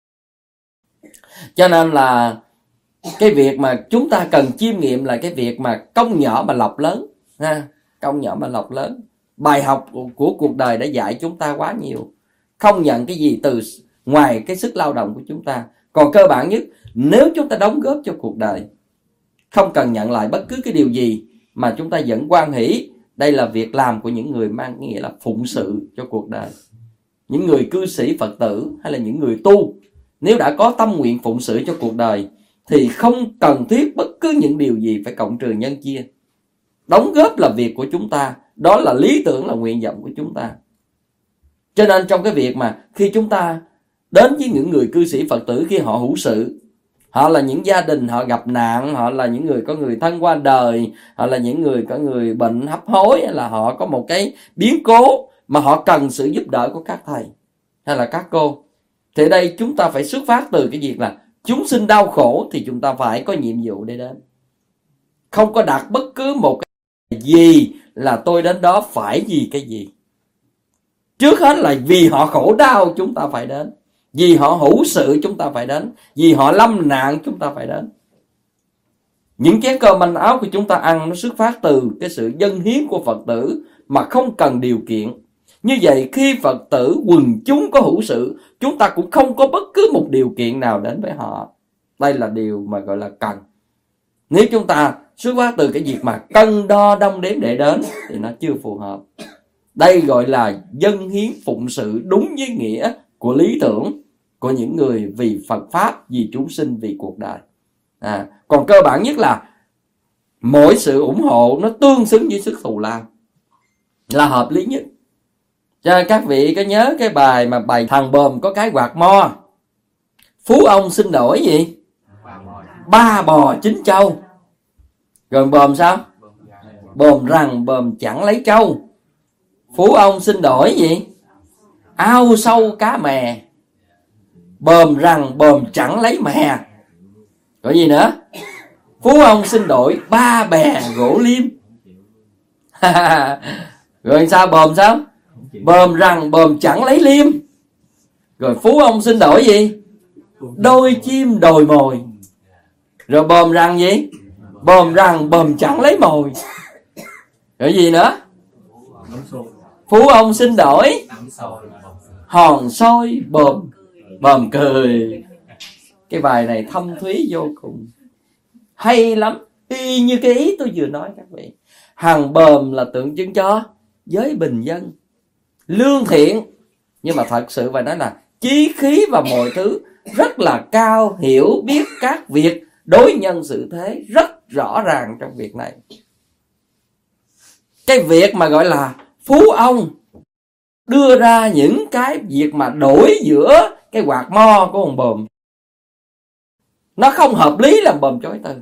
Cho nên là cái việc mà chúng ta cần chiêm nghiệm là cái việc mà công nhỏ mà lộc lớn. Công nhỏ mà lộc lớn. Bài học của cuộc đời đã dạy chúng ta quá nhiều. Không nhận cái gì từ ngoài cái sức lao động của chúng ta. Còn cơ bản nhất, nếu chúng ta đóng góp cho cuộc đời, không cần nhận lại bất cứ cái điều gì, mà chúng ta vẫn hoan hỷ. Đây là việc làm của những người mang nghĩa là phụng sự cho cuộc đời. Những người cư sĩ Phật tử hay là những người tu, nếu đã có tâm nguyện phụng sự cho cuộc đời thì không cần thiết bất cứ những điều gì phải cộng trừ nhân chia. Đóng góp là việc của chúng ta, đó là lý tưởng, là nguyện vọng của chúng ta. Cho nên trong cái việc mà khi chúng ta đến với những người cư sĩ Phật tử khi họ hữu sự, họ là những gia đình họ gặp nạn, họ là những người có người thân qua đời, họ là những người có người bệnh hấp hối, hay là họ có một cái biến cố mà họ cần sự giúp đỡ của các thầy hay là các cô. Thì ở đây chúng ta phải xuất phát từ cái việc là chúng sinh đau khổ thì chúng ta phải có nhiệm vụ để đến. Không có đặt bất cứ một cái gì là tôi đến đó phải vì cái gì. Trước hết là vì họ khổ đau chúng ta phải đến, vì họ hữu sự chúng ta phải đến, vì họ lâm nạn chúng ta phải đến. Những chén cơm manh áo của chúng ta ăn nó xuất phát từ cái sự dâng hiến của Phật tử mà không cần điều kiện. Như vậy khi Phật tử quần chúng có hữu sự, chúng ta cũng không có bất cứ một điều kiện nào đến với họ. Đây là điều mà gọi là cần. Nếu chúng ta xuất phát từ cái việc mà cân đo đong đếm để đến thì nó chưa phù hợp. Đây gọi là dâng hiến phụng sự đúng với nghĩa của lý tưởng của những người vì Phật Pháp, vì chúng sinh, vì cuộc đời. Còn cơ bản nhất là mỗi sự ủng hộ nó tương xứng với sức thù lao là hợp lý nhất. Cho nên các vị có nhớ cái bài mà bài thằng bờm có cái quạt mo, phú ông xin đổi gì? 3 bò 9 trâu. Rồi bờm sao? Bờm rằng bờm chẳng lấy trâu. Phú ông xin đổi gì? Ao sâu cá mè. Bờm rằng bờm chẳng lấy mè. Gọi gì nữa? Phú ông xin đổi 3 bè gỗ liêm. Rồi sao bờm sao? Bờm rằng bờm chẳng lấy liêm. Rồi phú ông xin đổi gì? Đôi chim đồi mồi. Rồi bờm rằng gì? Bờm rằng bờm chẳng lấy mồi. Rồi gì nữa? Phú ông xin đổi hòn soi bờm bờm cười. Cái bài này thâm thúy vô cùng, hay lắm, y như cái ý tôi vừa nói các vị. Hàng bờm là tượng trưng cho giới bình dân, lương thiện, nhưng mà thật sự phải nói là chí khí và mọi thứ rất là cao, hiểu biết các việc, đối nhân xử thế rất rõ ràng trong việc này. Cái việc mà gọi là phú ông đưa ra những cái việc mà đổi giữa cái quạt mo của ông bờm, nó không hợp lý làm bờm chối từ.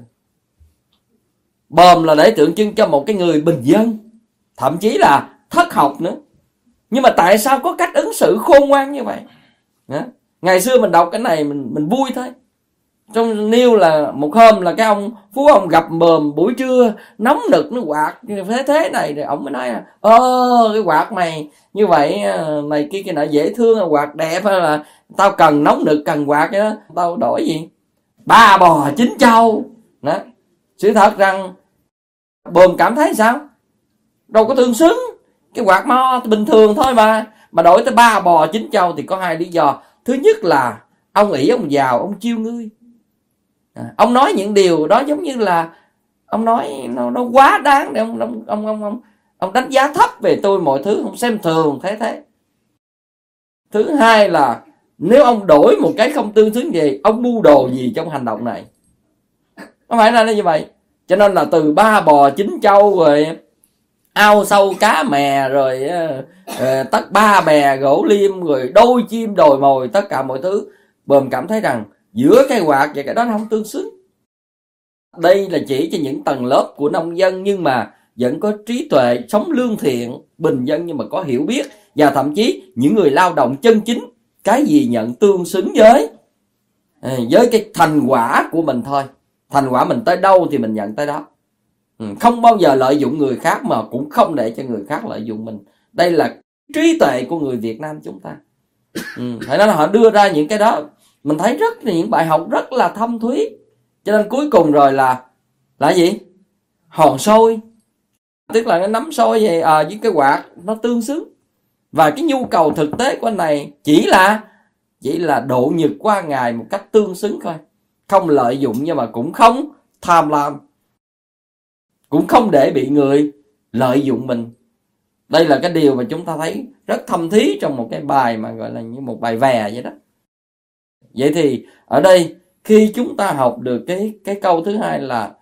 Bờm là để tượng trưng cho một cái người bình dân, thậm chí là thất học nữa. Nhưng mà tại sao có cách ứng xử khôn ngoan như vậy? Ngày xưa mình đọc cái này mình vui thôi. Trong nêu là một hôm là cái ông phú ông gặp bờm buổi trưa nóng nực, nó quạt thế này, rồi ông mới nói là cái quạt mày như vậy này kia nọ dễ thương, quạt đẹp, hay là tao cần nóng nực cần quạt đó, tao đổi gì? 3 bò 9 trâu. Đó. Sự thật rằng bờm cảm thấy sao? Đâu có tương xứng. Cái quạt mo bình thường thôi mà đổi tới 3 bò 9 trâu thì có 2 lý do. Thứ nhất là ông ỷ ông giàu, ông chiêu ngươi. Ông nói những điều đó giống như là ông nói nó quá đáng để ông đánh giá thấp về tôi, mọi thứ ông xem thường thế. Thứ hai là nếu ông đổi một cái không tương xứng gì, ông mưu đồ gì trong hành động này. Không phải là như vậy. Cho nên là từ 3 bò 9 trâu, rồi ao sâu cá mè, rồi tất 3 bè gỗ liêm, rồi đôi chim đồi mồi, tất cả mọi thứ, bờm cảm thấy rằng giữa cái quạt và cái đó nó không tương xứng. Đây là chỉ cho những tầng lớp của nông dân, nhưng mà vẫn có trí tuệ, sống lương thiện, bình dân nhưng mà có hiểu biết, và thậm chí những người lao động chân chính, cái gì nhận tương xứng với cái thành quả của mình thôi. Thành quả mình tới đâu thì mình nhận tới đó. Không bao giờ lợi dụng người khác, mà cũng không để cho người khác lợi dụng mình. Đây là trí tuệ của người Việt Nam chúng ta. Phải nói là họ đưa ra những cái đó, mình thấy rất là những bài học rất là thâm thúy. Cho nên cuối cùng rồi là gì? Hòn soi. Tức là cái nắm soi vậy với cái quạt nó tương xứng. Và cái nhu cầu thực tế của anh này chỉ là độ nhật qua ngày một cách tương xứng thôi. Không lợi dụng, nhưng mà cũng không tham lam, cũng không để bị người lợi dụng mình. Đây là cái điều mà chúng ta thấy rất thâm thí trong một cái bài mà gọi là như một bài vè vậy đó. Vậy thì ở đây khi chúng ta học được cái câu thứ hai là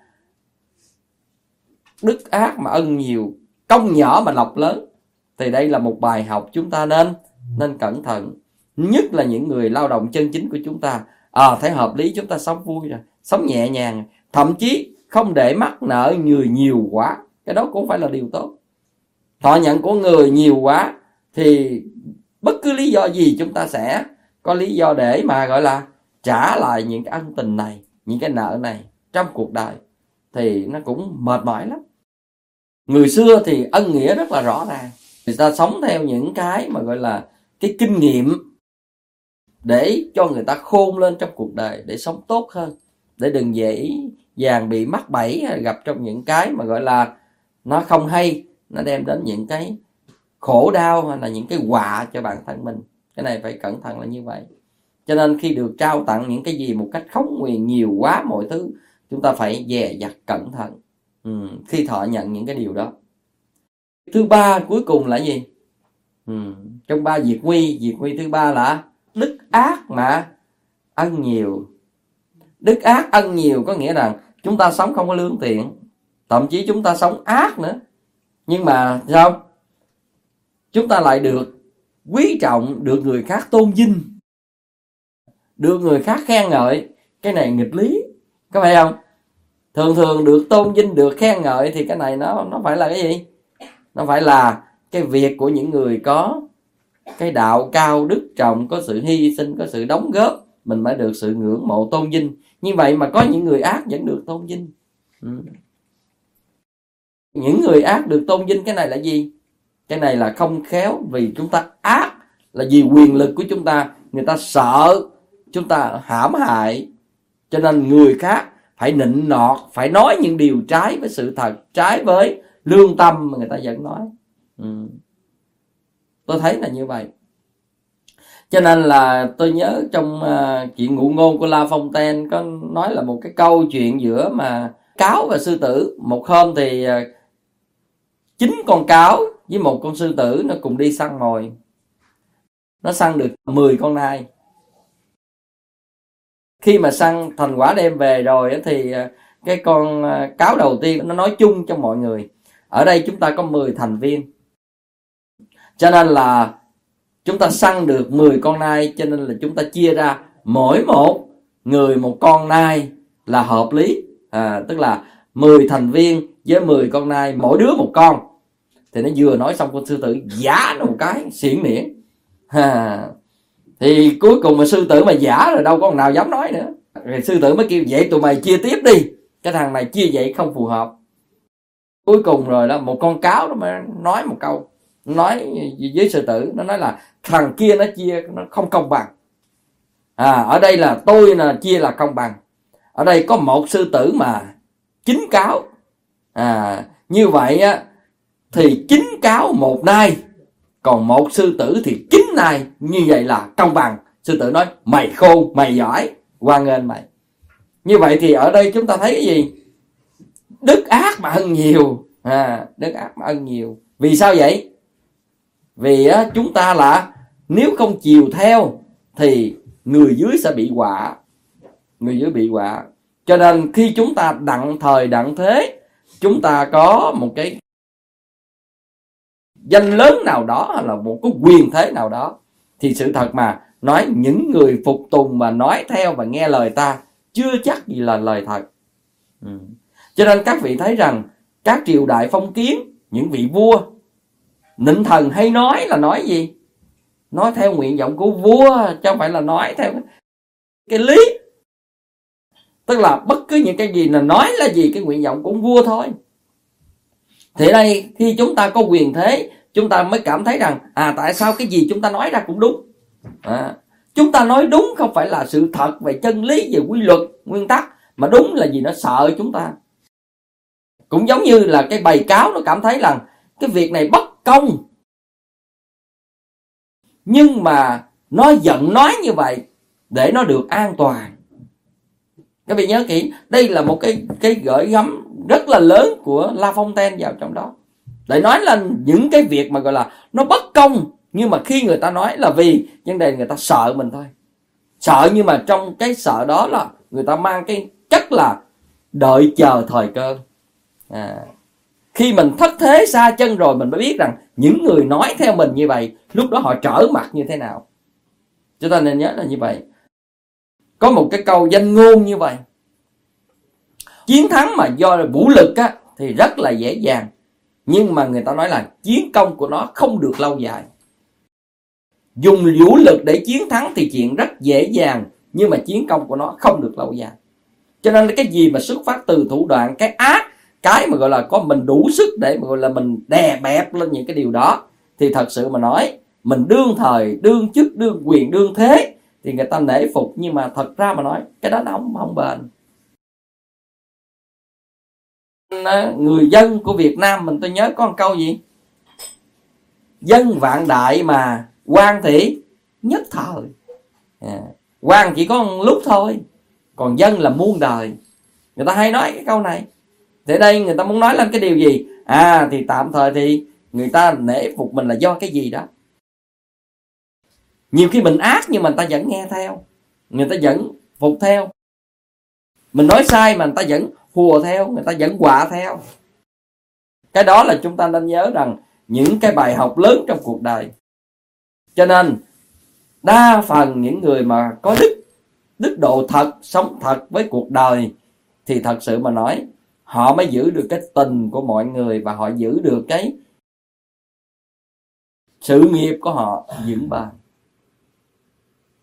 đức ác mà ân nhiều, công nhỏ mà lộc lớn, thì đây là một bài học chúng ta nên cẩn thận. Nhất là những người lao động chân chính của chúng ta. Thấy hợp lý, chúng ta sống vui rồi, sống nhẹ nhàng, thậm chí không để mắc nợ người nhiều quá. Cái đó cũng phải là điều tốt. Thọ nhận của người nhiều quá thì bất cứ lý do gì chúng ta sẽ có lý do để mà gọi là trả lại những cái ân tình này, những cái nợ này trong cuộc đời. Thì nó cũng mệt mỏi lắm. Người xưa thì ân nghĩa rất là rõ ràng. Người ta sống theo những cái mà gọi là cái kinh nghiệm để cho người ta khôn lên trong cuộc đời, để sống tốt hơn, để đừng dễ dàng bị mắc bẫy, gặp trong những cái mà gọi là nó không hay, nó đem đến những cái khổ đau hay là những cái họa cho bản thân mình. Cái này phải cẩn thận là như vậy. Cho nên khi được trao tặng những cái gì một cách khống nguyền nhiều quá mọi thứ, chúng ta phải dè dặt cẩn thận khi thọ nhận những cái điều đó. Thứ ba cuối cùng là gì? Trong 3 diệt nguy thứ ba là đức ác mà ân nhiều. Đức ác ân nhiều có nghĩa là chúng ta sống không có lương thiện, thậm chí chúng ta sống ác nữa, nhưng mà sao? Chúng ta lại được quý trọng, được người khác tôn vinh, được người khác khen ngợi. Cái này nghịch lý, có phải không? Thường được tôn vinh, được khen ngợi thì cái này nó phải là cái gì? Nó phải là cái việc của những người có cái đạo cao đức trọng, có sự hy sinh, có sự đóng góp, mình mới được sự ngưỡng mộ tôn vinh. Như vậy mà có những người ác vẫn được tôn vinh. Những người ác được tôn vinh, cái này là gì? Cái này là không khéo, vì chúng ta ác là vì quyền lực của chúng ta, người ta sợ chúng ta hãm hại, cho nên người khác phải nịnh nọt, phải nói những điều trái với sự thật, trái với lương tâm mà người ta vẫn nói. Tôi thấy là như vậy. Cho nên là tôi nhớ trong chuyện Ngụ Ngôn của La Fontaine có nói là một cái câu chuyện giữa mà cáo và sư tử. Một hôm thì 9 con cáo với một con sư tử nó cùng đi săn mồi. Nó săn được 10 con nai. Khi mà săn thành quả đem về rồi thì cái con cáo đầu tiên nó nói chung cho mọi người: ở đây chúng ta có 10 thành viên, cho nên là chúng ta săn được 10 con nai, cho nên là chúng ta chia ra mỗi một người một con nai là hợp lý. Tức là 10 thành viên với 10 con nai, mỗi đứa một con. Thì nó vừa nói xong, con sư tử giả nó một cái xiển niễn. Thì cuối cùng mà sư tử mà giả rồi đâu có nào dám nói nữa. Rồi sư tử mới kêu vậy tụi mày chia tiếp đi, cái thằng này chia vậy không phù hợp. Cuối cùng rồi đó, một con cáo đó mà nói một câu, nói với sư tử, nó nói là thằng kia nó chia nó không công bằng. Ở đây là tôi là chia là công bằng. Ở đây có một sư tử mà 9 cáo. Như vậy á thì 9 cáo 1 nai, còn một sư tử thì 9 nai, như vậy là công bằng. Sư tử nói mày khôn, mày giỏi, hoan nghênh mày. Như vậy thì ở đây chúng ta thấy cái gì? Đức ác mà ân nhiều. Đức ác mà ân nhiều. Vì sao vậy? Vì chúng ta là nếu không chiều theo thì người dưới sẽ bị họa. Người dưới bị họa. Cho nên khi chúng ta đặng thời đặng thế, chúng ta có một cái danh lớn nào đó, hay là một cái quyền thế nào đó, thì sự thật mà nói, những người phục tùng mà nói theo và nghe lời ta chưa chắc gì là lời thật. Cho nên các vị thấy rằng các triều đại phong kiến, những vị vua nịnh thần hay nói là nói gì? Nói theo nguyện vọng của vua, chứ không phải là nói theo cái lý. Tức là bất cứ những cái gì là nói là gì cái nguyện vọng của vua thôi. Thì đây khi chúng ta có quyền thế, chúng ta mới cảm thấy rằng tại sao cái gì chúng ta nói ra cũng đúng. Chúng ta nói đúng không phải là sự thật về chân lý, về quy luật, nguyên tắc, mà đúng là vì nó sợ chúng ta. Cũng giống như là cái bầy cáo nó cảm thấy rằng cái việc này bất công, nhưng mà nó giận nói như vậy để nó được an toàn. Các vị nhớ kỹ, đây là một cái gợi gắm rất là lớn của La Fontaine vào trong đó, để nói là những cái việc mà gọi là nó bất công, nhưng mà khi người ta nói là vì vấn đề người ta sợ mình thôi. Sợ, nhưng mà trong cái sợ đó là người ta mang cái chất là đợi chờ thời cơ. Khi mình thất thế xa chân rồi, mình mới biết rằng những người nói theo mình như vậy, lúc đó họ trở mặt như thế nào. Chúng ta nên nhớ là như vậy. Có một cái câu danh ngôn như vậy: chiến thắng mà do vũ lực thì rất là dễ dàng, nhưng mà người ta nói là chiến công của nó không được lâu dài. Dùng vũ lực để chiến thắng thì chuyện rất dễ dàng, nhưng mà chiến công của nó không được lâu dài. Cho nên cái gì mà xuất phát từ thủ đoạn, cái ác, cái mà gọi là có mình đủ sức để mà gọi là mình đè bẹp lên những cái điều đó, thì thật sự mà nói, mình đương thời, đương chức, đương quyền, đương thế thì người ta nể phục, nhưng mà thật ra mà nói cái đó nó không bền. Người dân của Việt Nam mình, tôi nhớ có một câu gì: dân vạn đại mà quan thì nhất thời. Quan chỉ có một lúc thôi, còn dân là muôn đời. Người ta hay nói cái câu này. Thế đây người ta muốn nói lên cái điều gì? Thì tạm thời thì người ta nể phục mình là do cái gì đó. Nhiều khi mình ác nhưng mà người ta vẫn nghe theo, người ta vẫn phục theo. Mình nói sai mà người ta vẫn hùa theo, người ta vẫn quạ theo. Cái đó là chúng ta nên nhớ rằng những cái bài học lớn trong cuộc đời. Cho nên đa phần những người mà có đức độ thật, sống thật với cuộc đời, thì thật sự mà nói, họ mới giữ được cái tình của mọi người, và họ giữ được cái sự nghiệp của họ vững bền.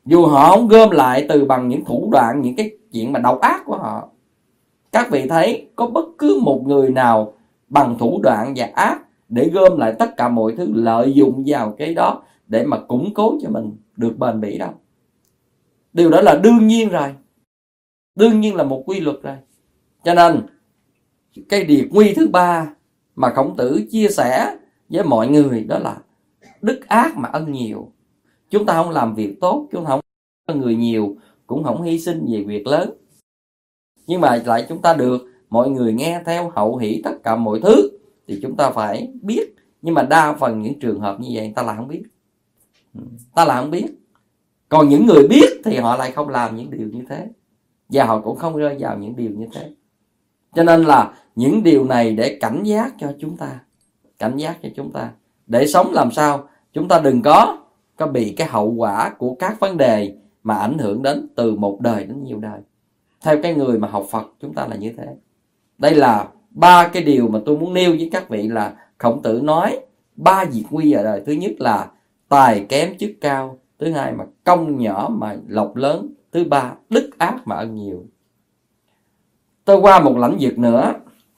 Dù họ không gom lại từ bằng những thủ đoạn, những cái chuyện mà độc ác của họ. Các vị thấy có bất cứ một người nào bằng thủ đoạn và ác để gom lại tất cả mọi thứ, lợi dụng vào cái đó để mà củng cố cho mình được bền bỉ đâu. Điều đó là đương nhiên rồi. Đương nhiên là một quy luật rồi. Cho nên cái điều nguy thứ ba mà Khổng Tử chia sẻ với mọi người đó là đức ác mà ân nhiều. Chúng ta không làm việc tốt, chúng ta không ân người nhiều, cũng không hy sinh về việc lớn, nhưng mà lại chúng ta được mọi người nghe theo, hậu hỷ tất cả mọi thứ, thì chúng ta phải biết. Nhưng mà đa phần những trường hợp như vậy ta là không biết. Ta là không biết. Còn những người biết thì họ lại không làm những điều như thế, và họ cũng không rơi vào những điều như thế. Cho nên là những điều này để cảnh giác cho chúng ta. Cảnh giác cho chúng ta. Để sống làm sao chúng ta đừng có bị cái hậu quả của các vấn đề mà ảnh hưởng đến từ một đời đến nhiều đời. Theo cái người mà học Phật chúng ta là như thế. Đây là 3 cái điều mà tôi muốn nêu với các vị là Khổng Tử nói 3 việc nguy ở đời. Thứ nhất là tài kém chức cao. Thứ hai mà công nhỏ mà lộc lớn. Thứ ba đức ác mà ân nhiều. Tôi qua một lĩnh vực nữa.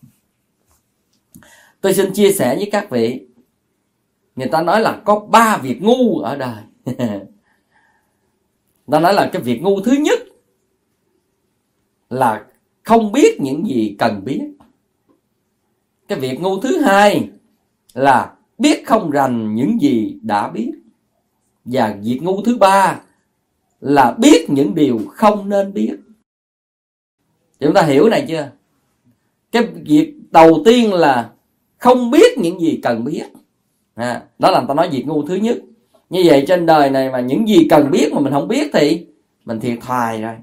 Tôi xin chia sẻ với các vị. Người ta nói là có 3 việc ngu ở đời. Ta nói là cái việc ngu thứ nhất là không biết những gì cần biết. Cái việc ngu thứ hai là biết không rành những gì đã biết. Và việc ngu thứ ba là biết những điều không nên biết. Chúng ta hiểu này chưa? Cái việc đầu tiên là không biết những gì cần biết. Đó là người ta nói việc ngu thứ nhất. Như vậy trên đời này mà những gì cần biết mà mình không biết thì mình thiệt thòi rồi.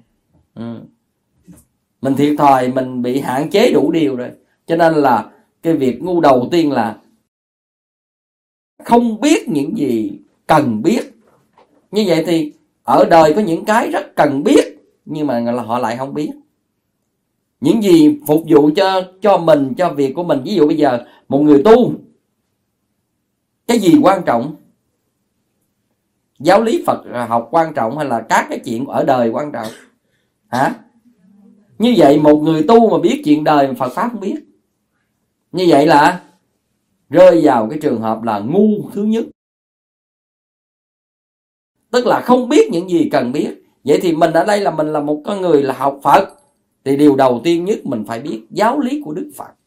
Mình thiệt thòi, mình bị hạn chế đủ điều rồi. Cho nên là cái việc ngu đầu tiên là không biết những gì cần biết. Như vậy thì ở đời có những cái rất cần biết nhưng mà họ lại không biết. Những gì phục vụ cho mình, cho việc của mình. Ví dụ bây giờ một người tu, cái gì quan trọng? Giáo lý Phật học quan trọng hay là các cái chuyện ở đời quan trọng? Hả? Như vậy một người tu mà biết chuyện đời mà Phật Pháp không biết, như vậy là rơi vào cái trường hợp là ngu thứ nhất. Tức là không biết những gì cần biết. Vậy thì mình ở đây là mình là một con người là học Phật, thì điều đầu tiên nhất mình phải biết giáo lý của Đức Phật.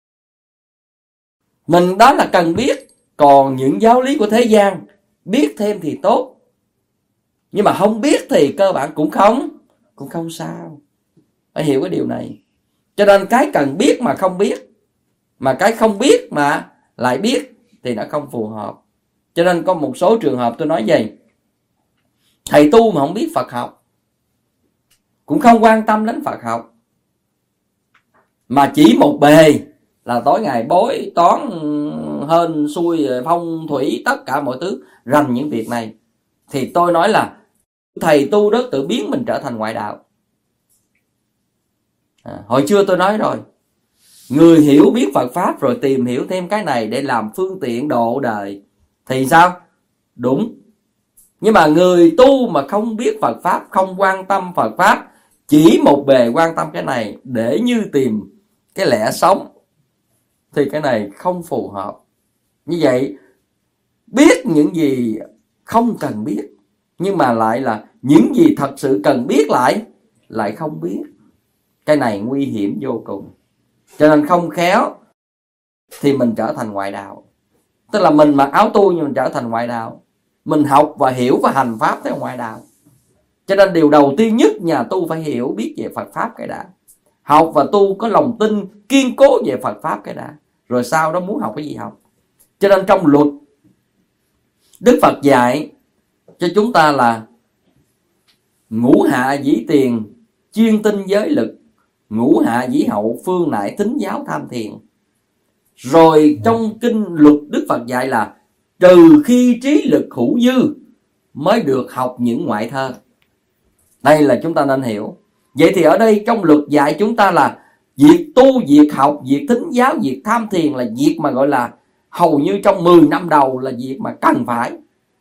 Mình đó là cần biết. Còn những giáo lý của thế gian biết thêm thì tốt, nhưng mà không biết thì cơ bản cũng không sao. Phải hiểu cái điều này. Cho nên cái cần biết mà không biết, mà cái không biết mà lại biết thì nó không phù hợp. Cho nên có một số trường hợp tôi nói vậy. Thầy tu mà không biết Phật học, cũng không quan tâm đến Phật học, mà chỉ một bề là tối ngày bói toán hên xui phong thủy tất cả mọi thứ, rành những việc này, thì tôi nói là thầy tu đó tự biến mình trở thành ngoại đạo. Hồi xưa tôi nói rồi, người hiểu biết Phật Pháp rồi tìm hiểu thêm cái này để làm phương tiện độ đời thì sao? Đúng. Nhưng mà người tu mà không biết Phật Pháp, không quan tâm Phật Pháp, chỉ một bề quan tâm cái này để như tìm cái lẽ sống, thì cái này không phù hợp. Như vậy biết những gì không cần biết, nhưng mà lại là những gì thật sự cần biết lại không biết. Cái này nguy hiểm vô cùng. Cho nên không khéo thì mình trở thành ngoại đạo. Tức là mình mặc áo tu nhưng mình trở thành ngoại đạo. Mình học và hiểu và hành Pháp theo ngoại đạo. Cho nên điều đầu tiên nhất nhà tu phải hiểu biết về Phật Pháp cái đã. Học và tu có lòng tin kiên cố về Phật Pháp cái đã. Rồi sau đó muốn học cái gì học. Cho nên trong luật, Đức Phật dạy cho chúng ta là ngũ hạ dĩ tiền, chuyên tinh giới lực, ngũ hạ dĩ hậu, phương nại thính giáo tham thiền. Rồi trong kinh luật Đức Phật dạy là trừ khi trí lực hữu dư mới được học những ngoại thơ. Đây là chúng ta nên hiểu. Vậy thì ở đây trong luật dạy chúng ta là việc tu, việc học, việc thính giáo, việc tham thiền là việc mà gọi là hầu như trong 10 năm đầu là việc mà cần phải.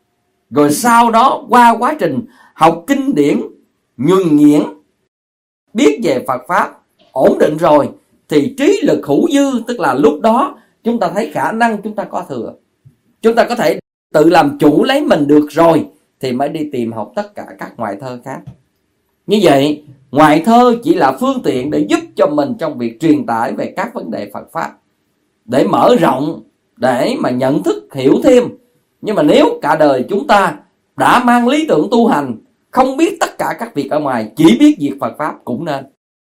Rồi sau đó qua quá trình học kinh điển nhuần nhuyễn, biết về Phật Pháp, ổn định rồi, thì trí lực hữu dư, tức là lúc đó chúng ta thấy khả năng chúng ta có thừa, chúng ta có thể tự làm chủ lấy mình được rồi, thì mới đi tìm học tất cả các ngoại thơ khác. Như vậy ngoại thơ chỉ là phương tiện để giúp cho mình trong việc truyền tải về các vấn đề Phật Pháp, để mở rộng, để mà nhận thức hiểu thêm. Nhưng mà nếu cả đời chúng ta đã mang lý tưởng tu hành, không biết tất cả các việc ở ngoài, chỉ biết việc Phật Pháp cũng nên.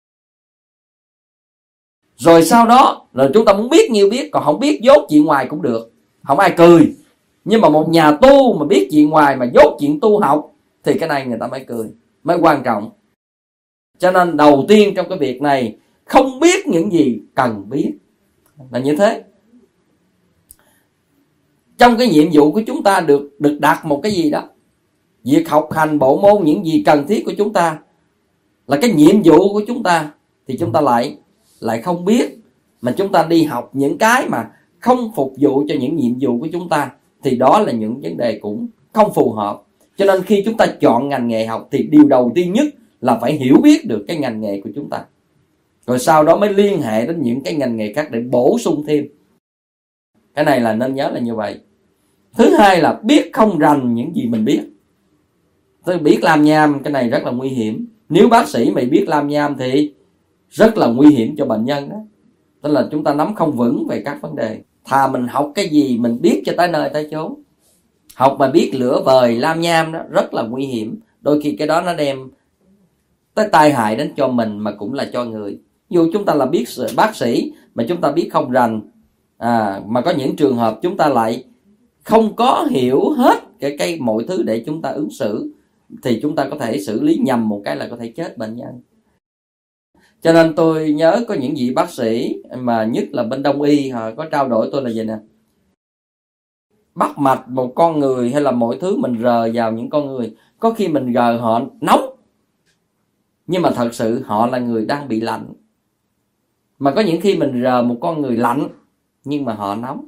Rồi sau đó rồi chúng ta muốn biết nhiều biết, còn không biết dốt chuyện ngoài cũng được, không ai cười. Nhưng mà một nhà tu mà biết chuyện ngoài mà dốt chuyện tu học, thì cái này người ta mới cười, mới quan trọng. Cho nên đầu tiên trong cái việc này, không biết những gì cần biết là như thế. Trong cái nhiệm vụ của chúng ta được đặt một cái gì đó, việc học hành bộ môn, những gì cần thiết của chúng ta là cái nhiệm vụ của chúng ta, thì chúng ta lại không biết, mà chúng ta đi học những cái mà không phục vụ cho những nhiệm vụ của chúng ta, thì đó là những vấn đề cũng không phù hợp. Cho nên khi chúng ta chọn ngành nghề học, thì điều đầu tiên nhất là phải hiểu biết được cái ngành nghề của chúng ta, rồi sau đó mới liên hệ đến những cái ngành nghề khác để bổ sung thêm. Cái này là nên nhớ là như vậy. Thứ hai là biết không rành những gì mình biết. Tôi biết làm nham, cái này rất là nguy hiểm. Nếu bác sĩ mày biết làm nham thì rất là nguy hiểm cho bệnh nhân đó. Tức là chúng ta nắm không vững về các vấn đề. Thà mình học cái gì mình biết cho tới nơi tới chốn. Học mà biết lửa vời lam nham đó rất là nguy hiểm. Đôi khi cái đó nó đem tới tai hại đến cho mình mà cũng là cho người. Dù chúng ta là biết bác sĩ mà chúng ta biết không rành, mà có những trường hợp chúng ta lại không có hiểu hết cái mọi thứ để chúng ta ứng xử, thì chúng ta có thể xử lý nhầm một cái là có thể chết bệnh nhân. Cho nên tôi nhớ có những vị bác sĩ mà nhất là bên Đông y, họ có trao đổi tôi là vậy nè: bắt mạch một con người hay là mọi thứ mình rờ vào những con người, có khi mình rờ họ nóng, nhưng mà thật sự họ là người đang bị lạnh. Mà có những khi mình rờ một con người lạnh nhưng mà họ nóng.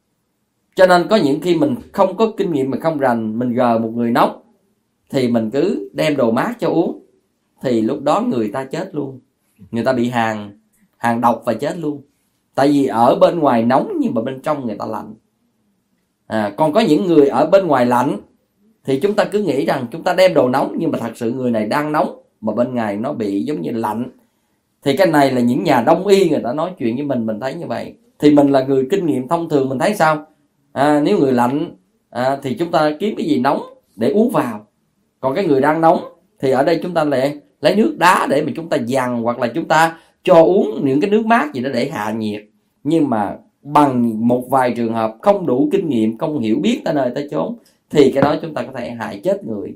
Cho nên có những khi mình không có kinh nghiệm, mà không rành, mình rờ một người nóng thì mình cứ đem đồ mát cho uống, thì lúc đó người ta chết luôn, người ta bị hàng độc và chết luôn. Tại vì ở bên ngoài nóng nhưng mà bên trong người ta lạnh. Còn có những người ở bên ngoài lạnh thì chúng ta cứ nghĩ rằng chúng ta đem đồ nóng, nhưng mà thật sự người này đang nóng mà bên ngoài nó bị giống như lạnh. Thì cái này là những nhà đông y người ta nói chuyện với mình thấy như vậy. Thì mình là người kinh nghiệm thông thường, mình thấy sao? Nếu người lạnh thì chúng ta kiếm cái gì nóng để uống vào. Còn cái người đang nóng thì ở đây chúng ta lại lấy nước đá để mà chúng ta dằn, hoặc là chúng ta cho uống những cái nước mát gì đó để hạ nhiệt. Nhưng mà bằng một vài trường hợp không đủ kinh nghiệm, không hiểu biết tới nơi tới chốn, thì cái đó chúng ta có thể hại chết người.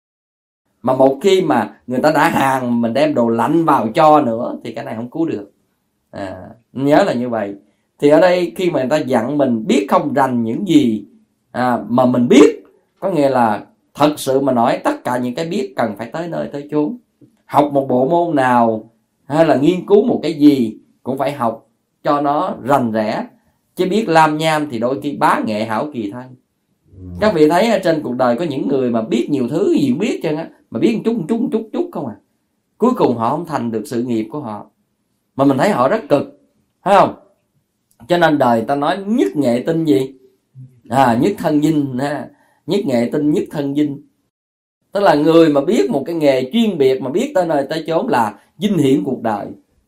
Mà một khi mà người ta đã hàng, mình đem đồ lạnh vào cho nữa thì cái này không cứu được. Nhớ là như vậy. Thì ở đây khi mà người ta dặn mình biết không rành những gì mà mình biết, có nghĩa là thật sự mà nói tất cả những cái biết cần phải tới nơi tới chốn. Học một bộ môn nào hay là nghiên cứu một cái gì cũng phải học cho nó rành rẽ. Chứ biết lam nham thì đôi khi bá nghệ hảo kỳ thân. Các vị thấy ở trên cuộc đời có những người mà biết nhiều thứ gì cũng biết chứ, mà biết một chút không cuối cùng họ không thành được sự nghiệp của họ, mà mình thấy họ rất cực, thấy không? Cho nên đời ta nói nhất nghệ tinh gì? Nhất thân dinh. Nhất nghệ tinh nhất thân dinh. Tức là người mà biết một cái nghề chuyên biệt, mà biết tới nơi tới chốn là vinh hiển cuộc đời.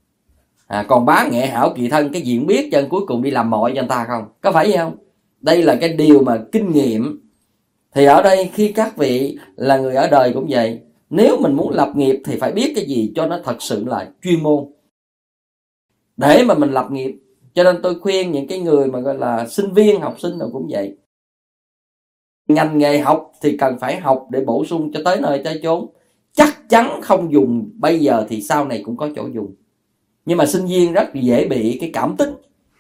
Còn bá nghệ hảo kỳ thân, cái gì cũng biết cho cuối cùng đi làm mọi cho người ta không? Có phải vậy không? Đây là cái điều mà kinh nghiệm. Thì ở đây khi các vị là người ở đời cũng vậy. Nếu mình muốn lập nghiệp thì phải biết cái gì cho nó thật sự là chuyên môn, để mà mình lập nghiệp. Cho nên tôi khuyên những cái người mà gọi là sinh viên, học sinh nào cũng vậy. Ngành nghề học thì cần phải học để bổ sung cho tới nơi tới chốn. Chắc chắn không dùng bây giờ thì sau này cũng có chỗ dùng. Nhưng mà sinh viên rất dễ bị cái cảm tính,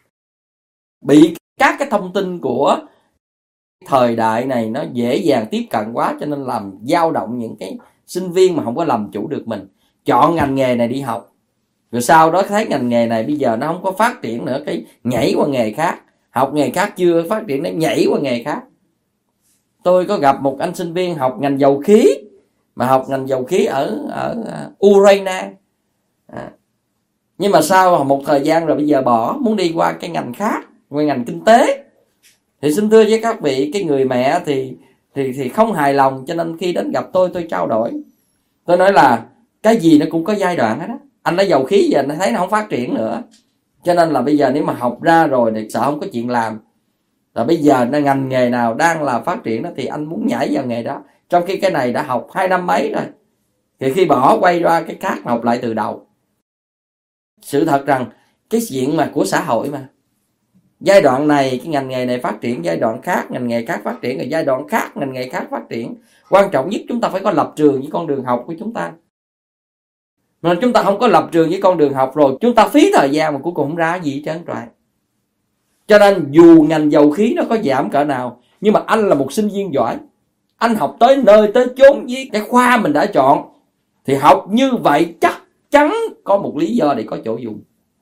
bị các cái thông tin của thời đại này nó dễ dàng tiếp cận quá, cho nên làm dao động những cái sinh viên mà không có làm chủ được mình. Chọn ngành nghề này đi học, rồi sau đó thấy ngành nghề này bây giờ nó không có phát triển nữa, cái nhảy qua nghề khác. Học nghề khác chưa phát triển, nó nhảy qua nghề khác. tôi có gặp một anh sinh viên học ngành dầu khí, mà học ngành dầu khí ở Ukraine. Nhưng mà sau một thời gian rồi bây giờ bỏ, muốn đi qua cái ngành khác, qua ngành kinh tế. Thì xin thưa với các vị, cái người mẹ thì không hài lòng, cho nên khi đến gặp tôi trao đổi. Tôi nói là cái gì nó cũng có giai đoạn hết đó. Anh đã dầu khí giờ anh thấy nó không phát triển nữa, cho nên là bây giờ nếu mà học ra rồi thì sợ không có chuyện làm. Là bây giờ ngành nghề nào đang là phát triển đó thì anh muốn nhảy vào nghề đó, trong khi cái này đã học 2 năm mấy rồi. Thì khi bỏ quay ra cái khác học lại từ đầu. Sự thật rằng cái chuyện mà của xã hội mà, giai đoạn này cái ngành nghề này phát triển, giai đoạn khác ngành nghề khác phát triển, rồi giai đoạn khác ngành nghề khác phát triển. Quan trọng nhất chúng ta phải có lập trường với con đường học của chúng ta. Mà chúng ta không có lập trường với con đường học rồi, chúng ta phí thời gian mà cuối cùng không ra gì hết trơn trọi. Cho nên dù ngành dầu khí nó có giảm cỡ nào, nhưng mà anh là một sinh viên giỏi, anh học tới nơi tới chốn với cái khoa mình đã chọn, thì học như vậy chắc chắn có một lý do để có chỗ dùng.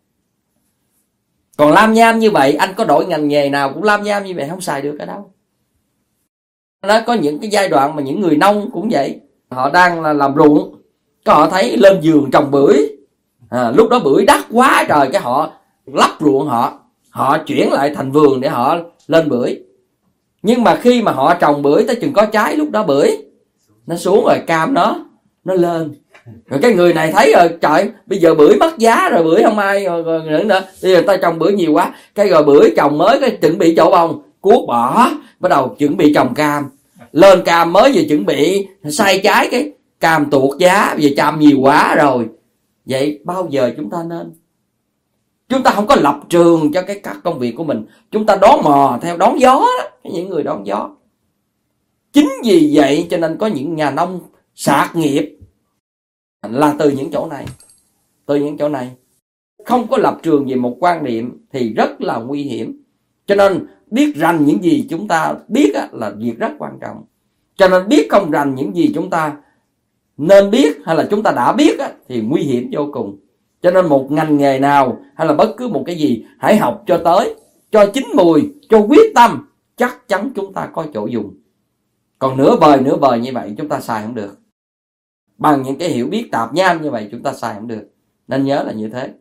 Còn lam nham như vậy, anh có đổi ngành nghề nào cũng lam nham như vậy, không xài được ở đâu. Nó có những cái giai đoạn mà những người nông cũng vậy, họ đang là làm ruộng, có họ thấy lên vườn trồng bưởi, lúc đó bưởi đắt quá trời, cái họ lắp ruộng, họ chuyển lại thành vườn để họ lên bưởi. Nhưng mà khi mà họ trồng bưởi tới chừng có trái, lúc đó bưởi nó xuống rồi, cam nó lên. Rồi cái người này thấy rồi, trời, bây giờ bưởi mất giá rồi, bưởi không ai rồi nữa. Bây giờ ta trồng bưởi nhiều quá, cái rồi bưởi trồng mới, cái chuẩn bị chỗ bông, cuốc bỏ, bắt đầu chuẩn bị trồng cam. Lên cam mới vừa chuẩn bị sai trái, cái cam tuột giá, bây giờ cam nhiều quá rồi. Vậy bao giờ chúng ta nên? Chúng ta không có lập trường cho các công việc của mình, chúng ta đón mò theo đón gió đó, những người đón gió. Chính vì vậy cho nên có những nhà nông sạt nghiệp là từ những chỗ này. Không có lập trường về một quan niệm thì rất là nguy hiểm. Cho nên biết rành những gì chúng ta biết là việc rất quan trọng. Cho nên biết không rành những gì chúng ta nên biết hay là chúng ta đã biết thì nguy hiểm vô cùng. Cho nên một ngành nghề nào hay là bất cứ một cái gì, hãy học cho tới, cho chín mùi, cho quyết tâm, chắc chắn chúng ta có chỗ dùng. Còn nửa vời như vậy chúng ta xài không được. Bằng những cái hiểu biết tạp nham như vậy chúng ta xài không được. Nên nhớ là như thế.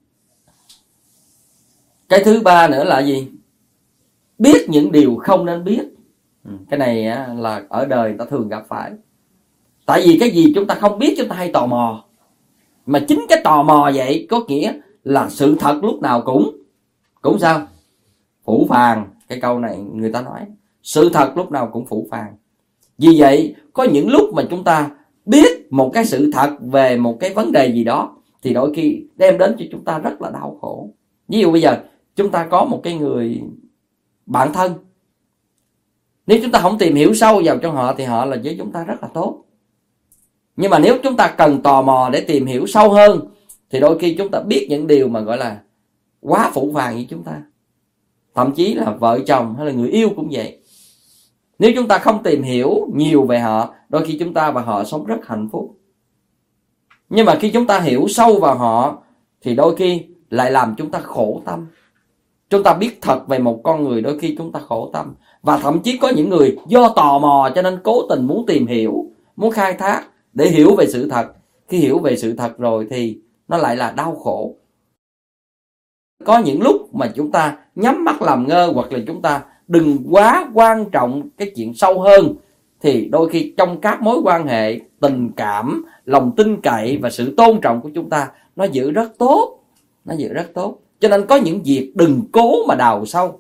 Cái thứ ba nữa là gì? Biết những điều không nên biết. Cái này là ở đời ta thường gặp phải. Tại vì cái gì chúng ta không biết chúng ta hay tò mò. Mà chính cái tò mò vậy có nghĩa là sự thật lúc nào cũng sao? Phũ phàng. Cái câu này người ta nói, sự thật lúc nào cũng phũ phàng. Vì vậy có những lúc mà chúng ta biết một cái sự thật về một cái vấn đề gì đó thì đôi khi đem đến cho chúng ta rất là đau khổ. Ví dụ bây giờ chúng ta có một cái người bạn thân, nếu chúng ta không tìm hiểu sâu vào trong họ thì họ là với chúng ta rất là tốt. Nhưng mà nếu chúng ta cần tò mò để tìm hiểu sâu hơn thì đôi khi chúng ta biết những điều mà gọi là quá phũ phàng với chúng ta. Thậm chí là vợ chồng hay là người yêu cũng vậy. Nếu chúng ta không tìm hiểu nhiều về họ, đôi khi chúng ta và họ sống rất hạnh phúc. Nhưng mà khi chúng ta hiểu sâu vào họ thì đôi khi lại làm chúng ta khổ tâm. Chúng ta biết thật về một con người, đôi khi chúng ta khổ tâm. Và thậm chí có những người do tò mò cho nên cố tình muốn tìm hiểu, muốn khai thác để hiểu về sự thật. Khi hiểu về sự thật rồi thì nó lại là đau khổ. Có những lúc mà chúng ta nhắm mắt làm ngơ, hoặc là chúng ta đừng quá quan trọng cái chuyện sâu hơn, thì đôi khi trong các mối quan hệ, tình cảm, lòng tin cậy và sự tôn trọng của chúng ta nó giữ rất tốt. Cho nên có những việc đừng cố mà đào sâu.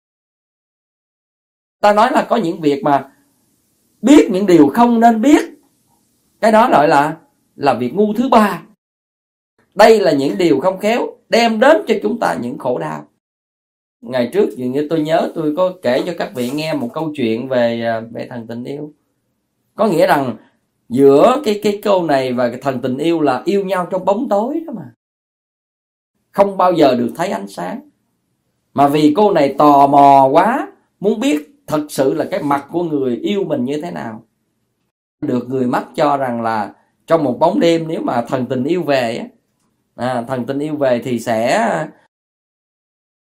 Ta nói là có những việc mà biết những điều không nên biết, cái đó gọi là việc ngu thứ ba. Đây là những điều không khéo đem đến cho chúng ta những khổ đau. Ngày trước như tôi nhớ tôi có kể cho các vị nghe một câu chuyện về thần tình yêu. Có nghĩa rằng giữa cái câu này và cái thần tình yêu là yêu nhau trong bóng tối đó mà, không bao giờ được thấy ánh sáng. Mà vì cô này tò mò quá, muốn biết thật sự là cái mặt của người yêu mình như thế nào. Được người mách cho rằng là trong một bóng đêm, nếu mà thần tình yêu về thì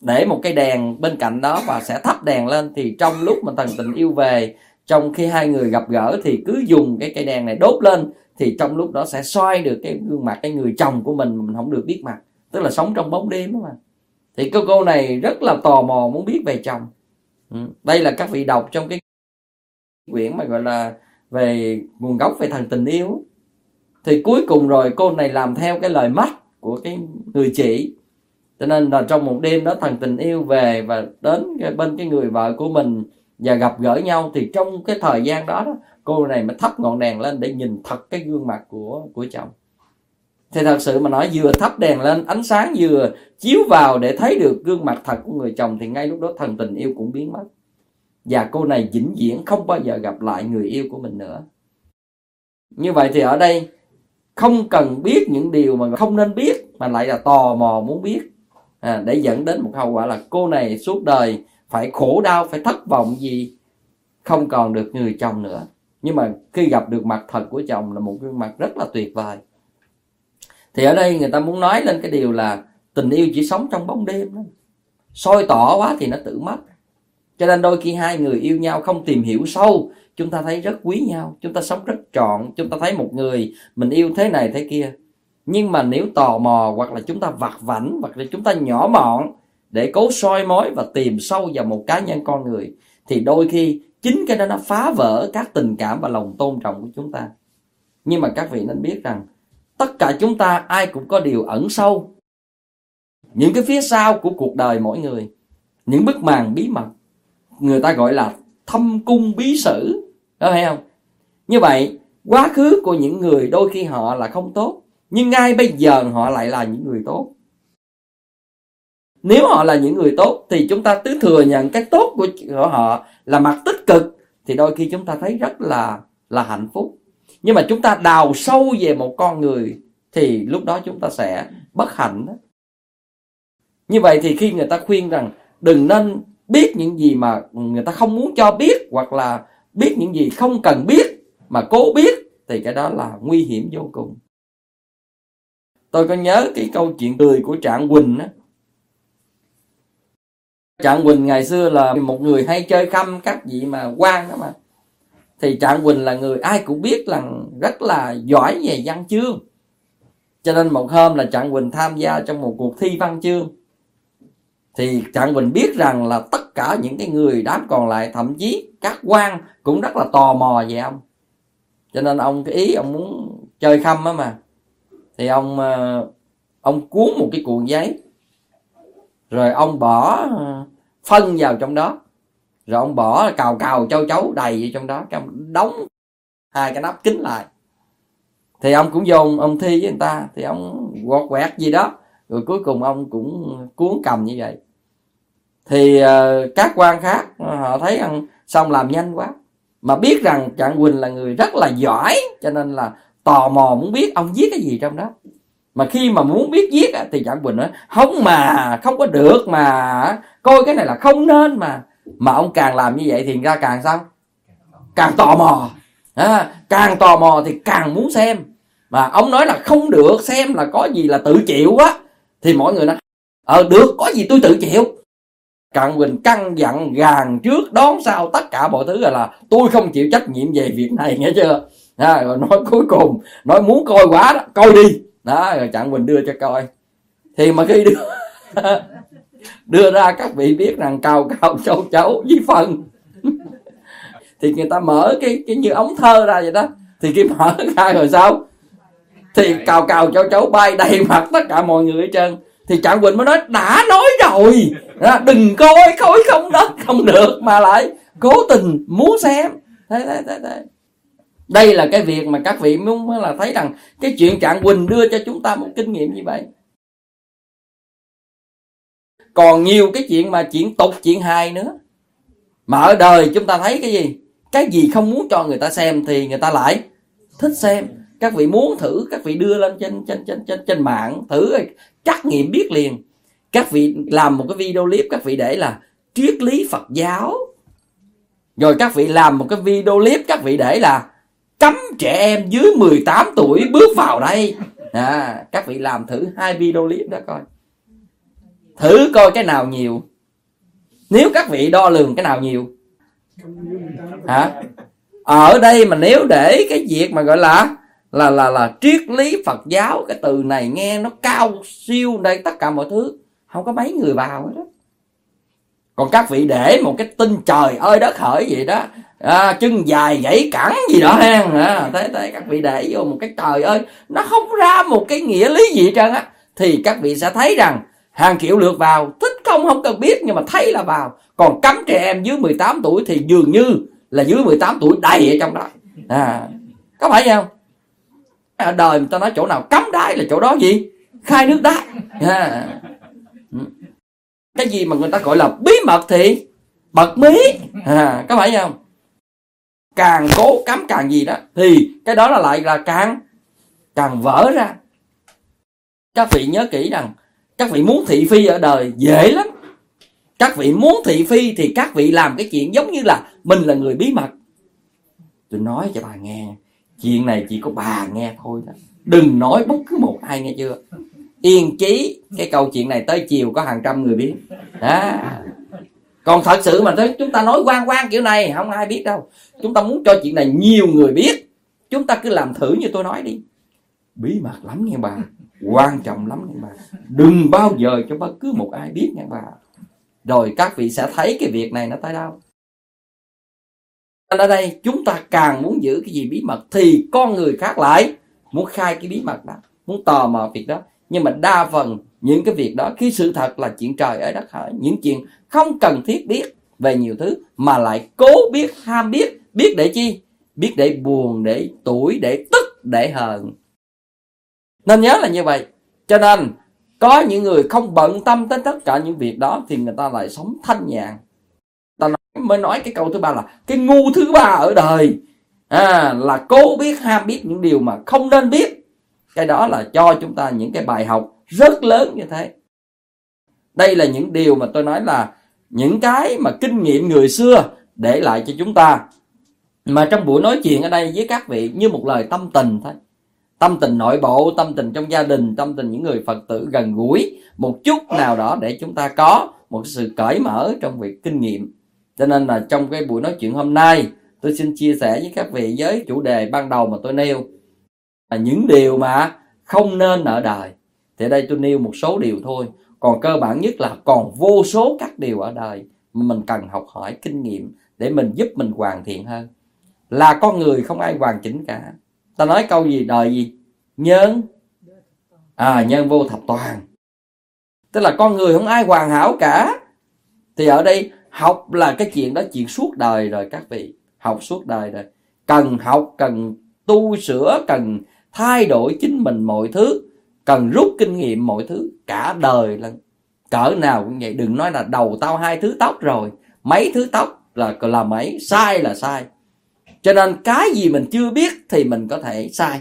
để một cái đèn bên cạnh đó và sẽ thắp đèn lên, thì trong lúc mà thần tình yêu về, trong khi hai người gặp gỡ thì cứ dùng cái cây đèn này đốt lên, thì trong lúc đó sẽ soi được cái gương mặt cái người chồng của mình không được biết mặt, tức là sống trong bóng đêm đó mà. Thì cô này rất là tò mò muốn biết về chồng. Đây là các vị đọc trong cái quyển mà gọi là về nguồn gốc về thần tình yêu. Thì cuối cùng rồi cô này làm theo cái lời mách của cái người chị, cho nên là trong một đêm đó thần tình yêu về và đến bên cái người vợ của mình và gặp gỡ nhau. Thì trong cái thời gian đó, cô này mới thắp ngọn đèn lên để nhìn thật cái gương mặt của chồng. Thì thật sự mà nói, vừa thắp đèn lên, ánh sáng vừa chiếu vào để thấy được gương mặt thật của người chồng, thì ngay lúc đó thần tình yêu cũng biến mất. Và cô này vĩnh viễn không bao giờ gặp lại người yêu của mình nữa. Như vậy thì ở đây không cần biết những điều mà không nên biết, mà lại là tò mò muốn biết, để dẫn đến một hậu quả là cô này suốt đời phải khổ đau, phải thất vọng vì không còn được người chồng nữa. Nhưng mà khi gặp được mặt thật của chồng là một gương mặt rất là tuyệt vời. Thì ở đây người ta muốn nói lên cái điều là tình yêu chỉ sống trong bóng đêm đó. Soi tỏ quá thì nó tự mất. Cho nên đôi khi hai người yêu nhau không tìm hiểu sâu, chúng ta thấy rất quý nhau, chúng ta sống rất trọn, chúng ta thấy một người mình yêu thế này thế kia. Nhưng mà nếu tò mò, hoặc là chúng ta vặt vãnh, hoặc là chúng ta nhỏ mọn để cố soi mối và tìm sâu vào một cá nhân con người, thì đôi khi chính cái đó nó phá vỡ các tình cảm và lòng tôn trọng của chúng ta. Nhưng mà các vị nên biết rằng tất cả chúng ta ai cũng có điều ẩn sâu, những cái phía sau của cuộc đời mỗi người, những bức màn bí mật, người ta gọi là thâm cung bí sử, có phải không? Như vậy quá khứ của những người đôi khi họ là không tốt, nhưng ngay bây giờ họ lại là những người tốt. Nếu họ là những người tốt thì chúng ta cứ thừa nhận cái tốt của họ là mặt tích cực, thì đôi khi chúng ta thấy rất là hạnh phúc. Nhưng mà chúng ta đào sâu về một con người thì lúc đó chúng ta sẽ bất hạnh đó. Như vậy thì khi người ta khuyên rằng đừng nên biết những gì mà người ta không muốn cho biết, hoặc là biết những gì không cần biết mà cố biết, thì cái đó là nguy hiểm vô cùng. Tôi có nhớ cái câu chuyện cười của Trạng Quỳnh á. Trạng Quỳnh ngày xưa là một người hay chơi khăm các vị mà quan đó mà. Thì Trạng Quỳnh là người ai cũng biết là rất là giỏi về văn chương. Cho nên một hôm là Trạng Quỳnh tham gia trong một cuộc thi văn chương. Thì Trạng Quỳnh biết rằng là tất cả những cái người đám còn lại, thậm chí các quan cũng rất là tò mò về ông. Cho nên ông cái ý ông muốn chơi khăm á mà. Thì ông cuốn một cái cuộn giấy, rồi ông bỏ phân vào trong đó, rồi ông bỏ cào châu chấu đầy vào trong đó, ông đóng hai cái nắp kín lại. Thì ông cũng vô ông thi với người ta, thì ông quọt quẹt gì đó, rồi cuối cùng ông cũng cuốn cầm như vậy. Thì các quan khác họ thấy ông xong làm nhanh quá, mà biết rằng Trạng Quỳnh là người rất là giỏi, cho nên là tò mò muốn biết ông viết cái gì trong đó. Mà khi mà muốn biết viết thì Trạng Quỳnh nói không mà, không có được mà, coi cái này là không nên mà. Mà ông càng làm như vậy thì ra càng sao? Càng tò mò. Càng tò mò thì càng muốn xem. Mà ông nói là không được, xem là có gì là tự chịu á. Thì mọi người nói được, có gì tôi tự chịu. Trạng Quỳnh căn dặn gàn trước đón sau tất cả mọi thứ, là tôi không chịu trách nhiệm về việc này, nghe chưa? Rồi nói cuối cùng, nói muốn coi quá đó, coi đi. Đó, rồi Trạng Quỳnh đưa cho coi. Thì mà khi đưa ra, các vị biết rằng cào châu chấu với phân thì người ta mở cái như ống thơ ra vậy đó. Thì khi mở ra rồi sao? Thì cào châu chấu bay đầy mặt tất cả mọi người hết trơn. Thì Trạng Quỳnh mới nói đã nói rồi, đừng coi không được, mà lại cố tình muốn xem. Thế. Đây là cái việc mà các vị muốn là thấy rằng cái chuyện Trạng Quỳnh đưa cho chúng ta một kinh nghiệm như vậy. Còn nhiều cái chuyện mà chuyện tục, chuyện hài nữa. Mà ở đời chúng ta thấy cái gì? Cái gì không muốn cho người ta xem thì người ta lại thích xem. Các vị muốn thử, các vị đưa lên trên mạng thử, trắc nghiệm biết liền. Các vị làm một cái video clip, các vị để là triết lý Phật giáo. Rồi các vị làm một cái video clip, các vị để là cấm trẻ em dưới 18 tuổi bước vào đây. Các vị làm thử 2 video clip đó coi. Thử coi cái nào nhiều. Nếu các vị đo lường cái nào nhiều hả? Ở đây mà nếu để cái việc mà gọi là triết lý Phật giáo, cái từ này nghe nó cao siêu đây tất cả mọi thứ, không có mấy người vào hết đó. Còn các vị để một cái tin trời ơi đất hỡi gì đó, chân dài gãy cẳng gì đó ha, thế các vị để vô một cái trời ơi nó không ra một cái nghĩa lý gì hết trơn á, thì các vị sẽ thấy rằng hàng triệu lượt vào, thích không cần biết, nhưng mà thấy là vào. Còn cấm trẻ em dưới 18 tuổi thì dường như là dưới 18 tuổi đầy ở trong đó, có phải không? Ở đời người ta nói chỗ nào cấm đái là chỗ đó gì? Khai nước đái. Cái gì mà người ta gọi là bí mật thì bật mí, có phải không? Càng cố cấm càng gì đó thì cái đó là lại là càng vỡ ra. Các vị nhớ kỹ rằng các vị muốn thị phi ở đời dễ lắm. Các vị muốn thị phi thì các vị làm cái chuyện giống như là mình là người bí mật. Tôi nói cho bà nghe, chuyện này chỉ có bà nghe thôi đó. Đừng nói bất cứ một ai, nghe chưa? Yên chí, cái câu chuyện này tới chiều có hàng trăm người biết đó. Còn thật sự mà chúng ta nói quan kiểu này không ai biết đâu. Chúng ta muốn cho chuyện này nhiều người biết, chúng ta cứ làm thử như tôi nói đi. Bí mật lắm nha bà, quan trọng lắm nha bà, đừng bao giờ cho bất cứ một ai biết nha bà. Rồi các vị sẽ thấy cái việc này nó tới đâu. Ở đây chúng ta càng muốn giữ cái gì bí mật thì con người khác lại muốn khai cái bí mật đó, muốn tò mò việc đó. Nhưng mà đa phần những cái việc đó, khi sự thật là chuyện trời ơi đất hỡi, những chuyện không cần thiết biết về nhiều thứ, mà lại cố biết, ham biết. Biết để chi? Biết để buồn, để tủi, để tức, để hờn. Nên nhớ là như vậy. Cho nên có những người không bận tâm tới tất cả những việc đó thì người ta lại sống thanh nhàn. Ta mới nói cái câu thứ ba là cái ngu thứ ba ở đời, là cố biết, ham biết những điều mà không nên biết. Cái đó là cho chúng ta những cái bài học rất lớn như thế. Đây là những điều mà tôi nói là những cái mà kinh nghiệm người xưa để lại cho chúng ta. Mà trong buổi nói chuyện ở đây với các vị như một lời tâm tình thôi. Tâm tình nội bộ, tâm tình trong gia đình, tâm tình những người Phật tử gần gũi một chút nào đó để chúng ta có một sự cởi mở trong việc kinh nghiệm. Cho nên là trong cái buổi nói chuyện hôm nay, tôi xin chia sẻ với các vị với chủ đề ban đầu mà tôi nêu là những điều mà không nên ở đời. Thì ở đây tôi nêu một số điều thôi. Còn cơ bản nhất là còn vô số các điều ở đời mà mình cần học hỏi kinh nghiệm để mình giúp mình hoàn thiện hơn. Là con người không ai hoàn chỉnh cả. Ta nói câu gì? Đời gì? Nhân vô thập toàn. Tức là con người không ai hoàn hảo cả. Thì ở đây học là cái chuyện đó, chuyện suốt đời rồi các vị. Học suốt đời rồi. Cần học, cần tu sửa, cần thay đổi chính mình mọi thứ, cần rút kinh nghiệm mọi thứ cả đời lần. Cỡ nào cũng vậy. Đừng nói là đầu tao 2 thứ tóc rồi, mấy thứ tóc là mấy. Sai là sai. Cho nên cái gì mình chưa biết thì mình có thể sai.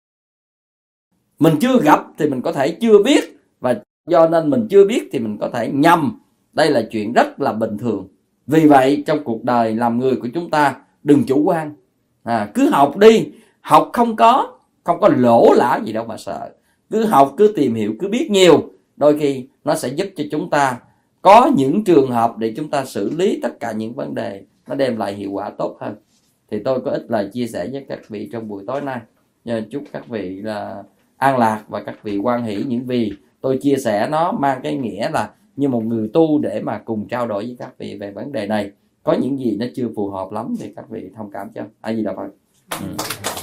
Mình chưa gặp thì mình có thể chưa biết. Và do nên mình chưa biết thì mình có thể nhầm. Đây là chuyện rất là bình thường. Vì vậy trong cuộc đời làm người của chúng ta đừng chủ quan. Cứ học đi. Học không có lỗ lã gì đâu mà sợ. Cứ học, cứ tìm hiểu, cứ biết nhiều. Đôi khi nó sẽ giúp cho chúng ta có những trường hợp để chúng ta xử lý tất cả những vấn đề, nó đem lại hiệu quả tốt hơn. Thì tôi có ít lời chia sẻ với các vị trong buổi tối nay. Chúc các vị là an lạc và các vị hoan hỷ những vì tôi chia sẻ nó mang cái nghĩa là như một người tu để mà cùng trao đổi với các vị về vấn đề này. Có những gì nó chưa phù hợp lắm thì các vị thông cảm cho. Ai gì đâu Phật.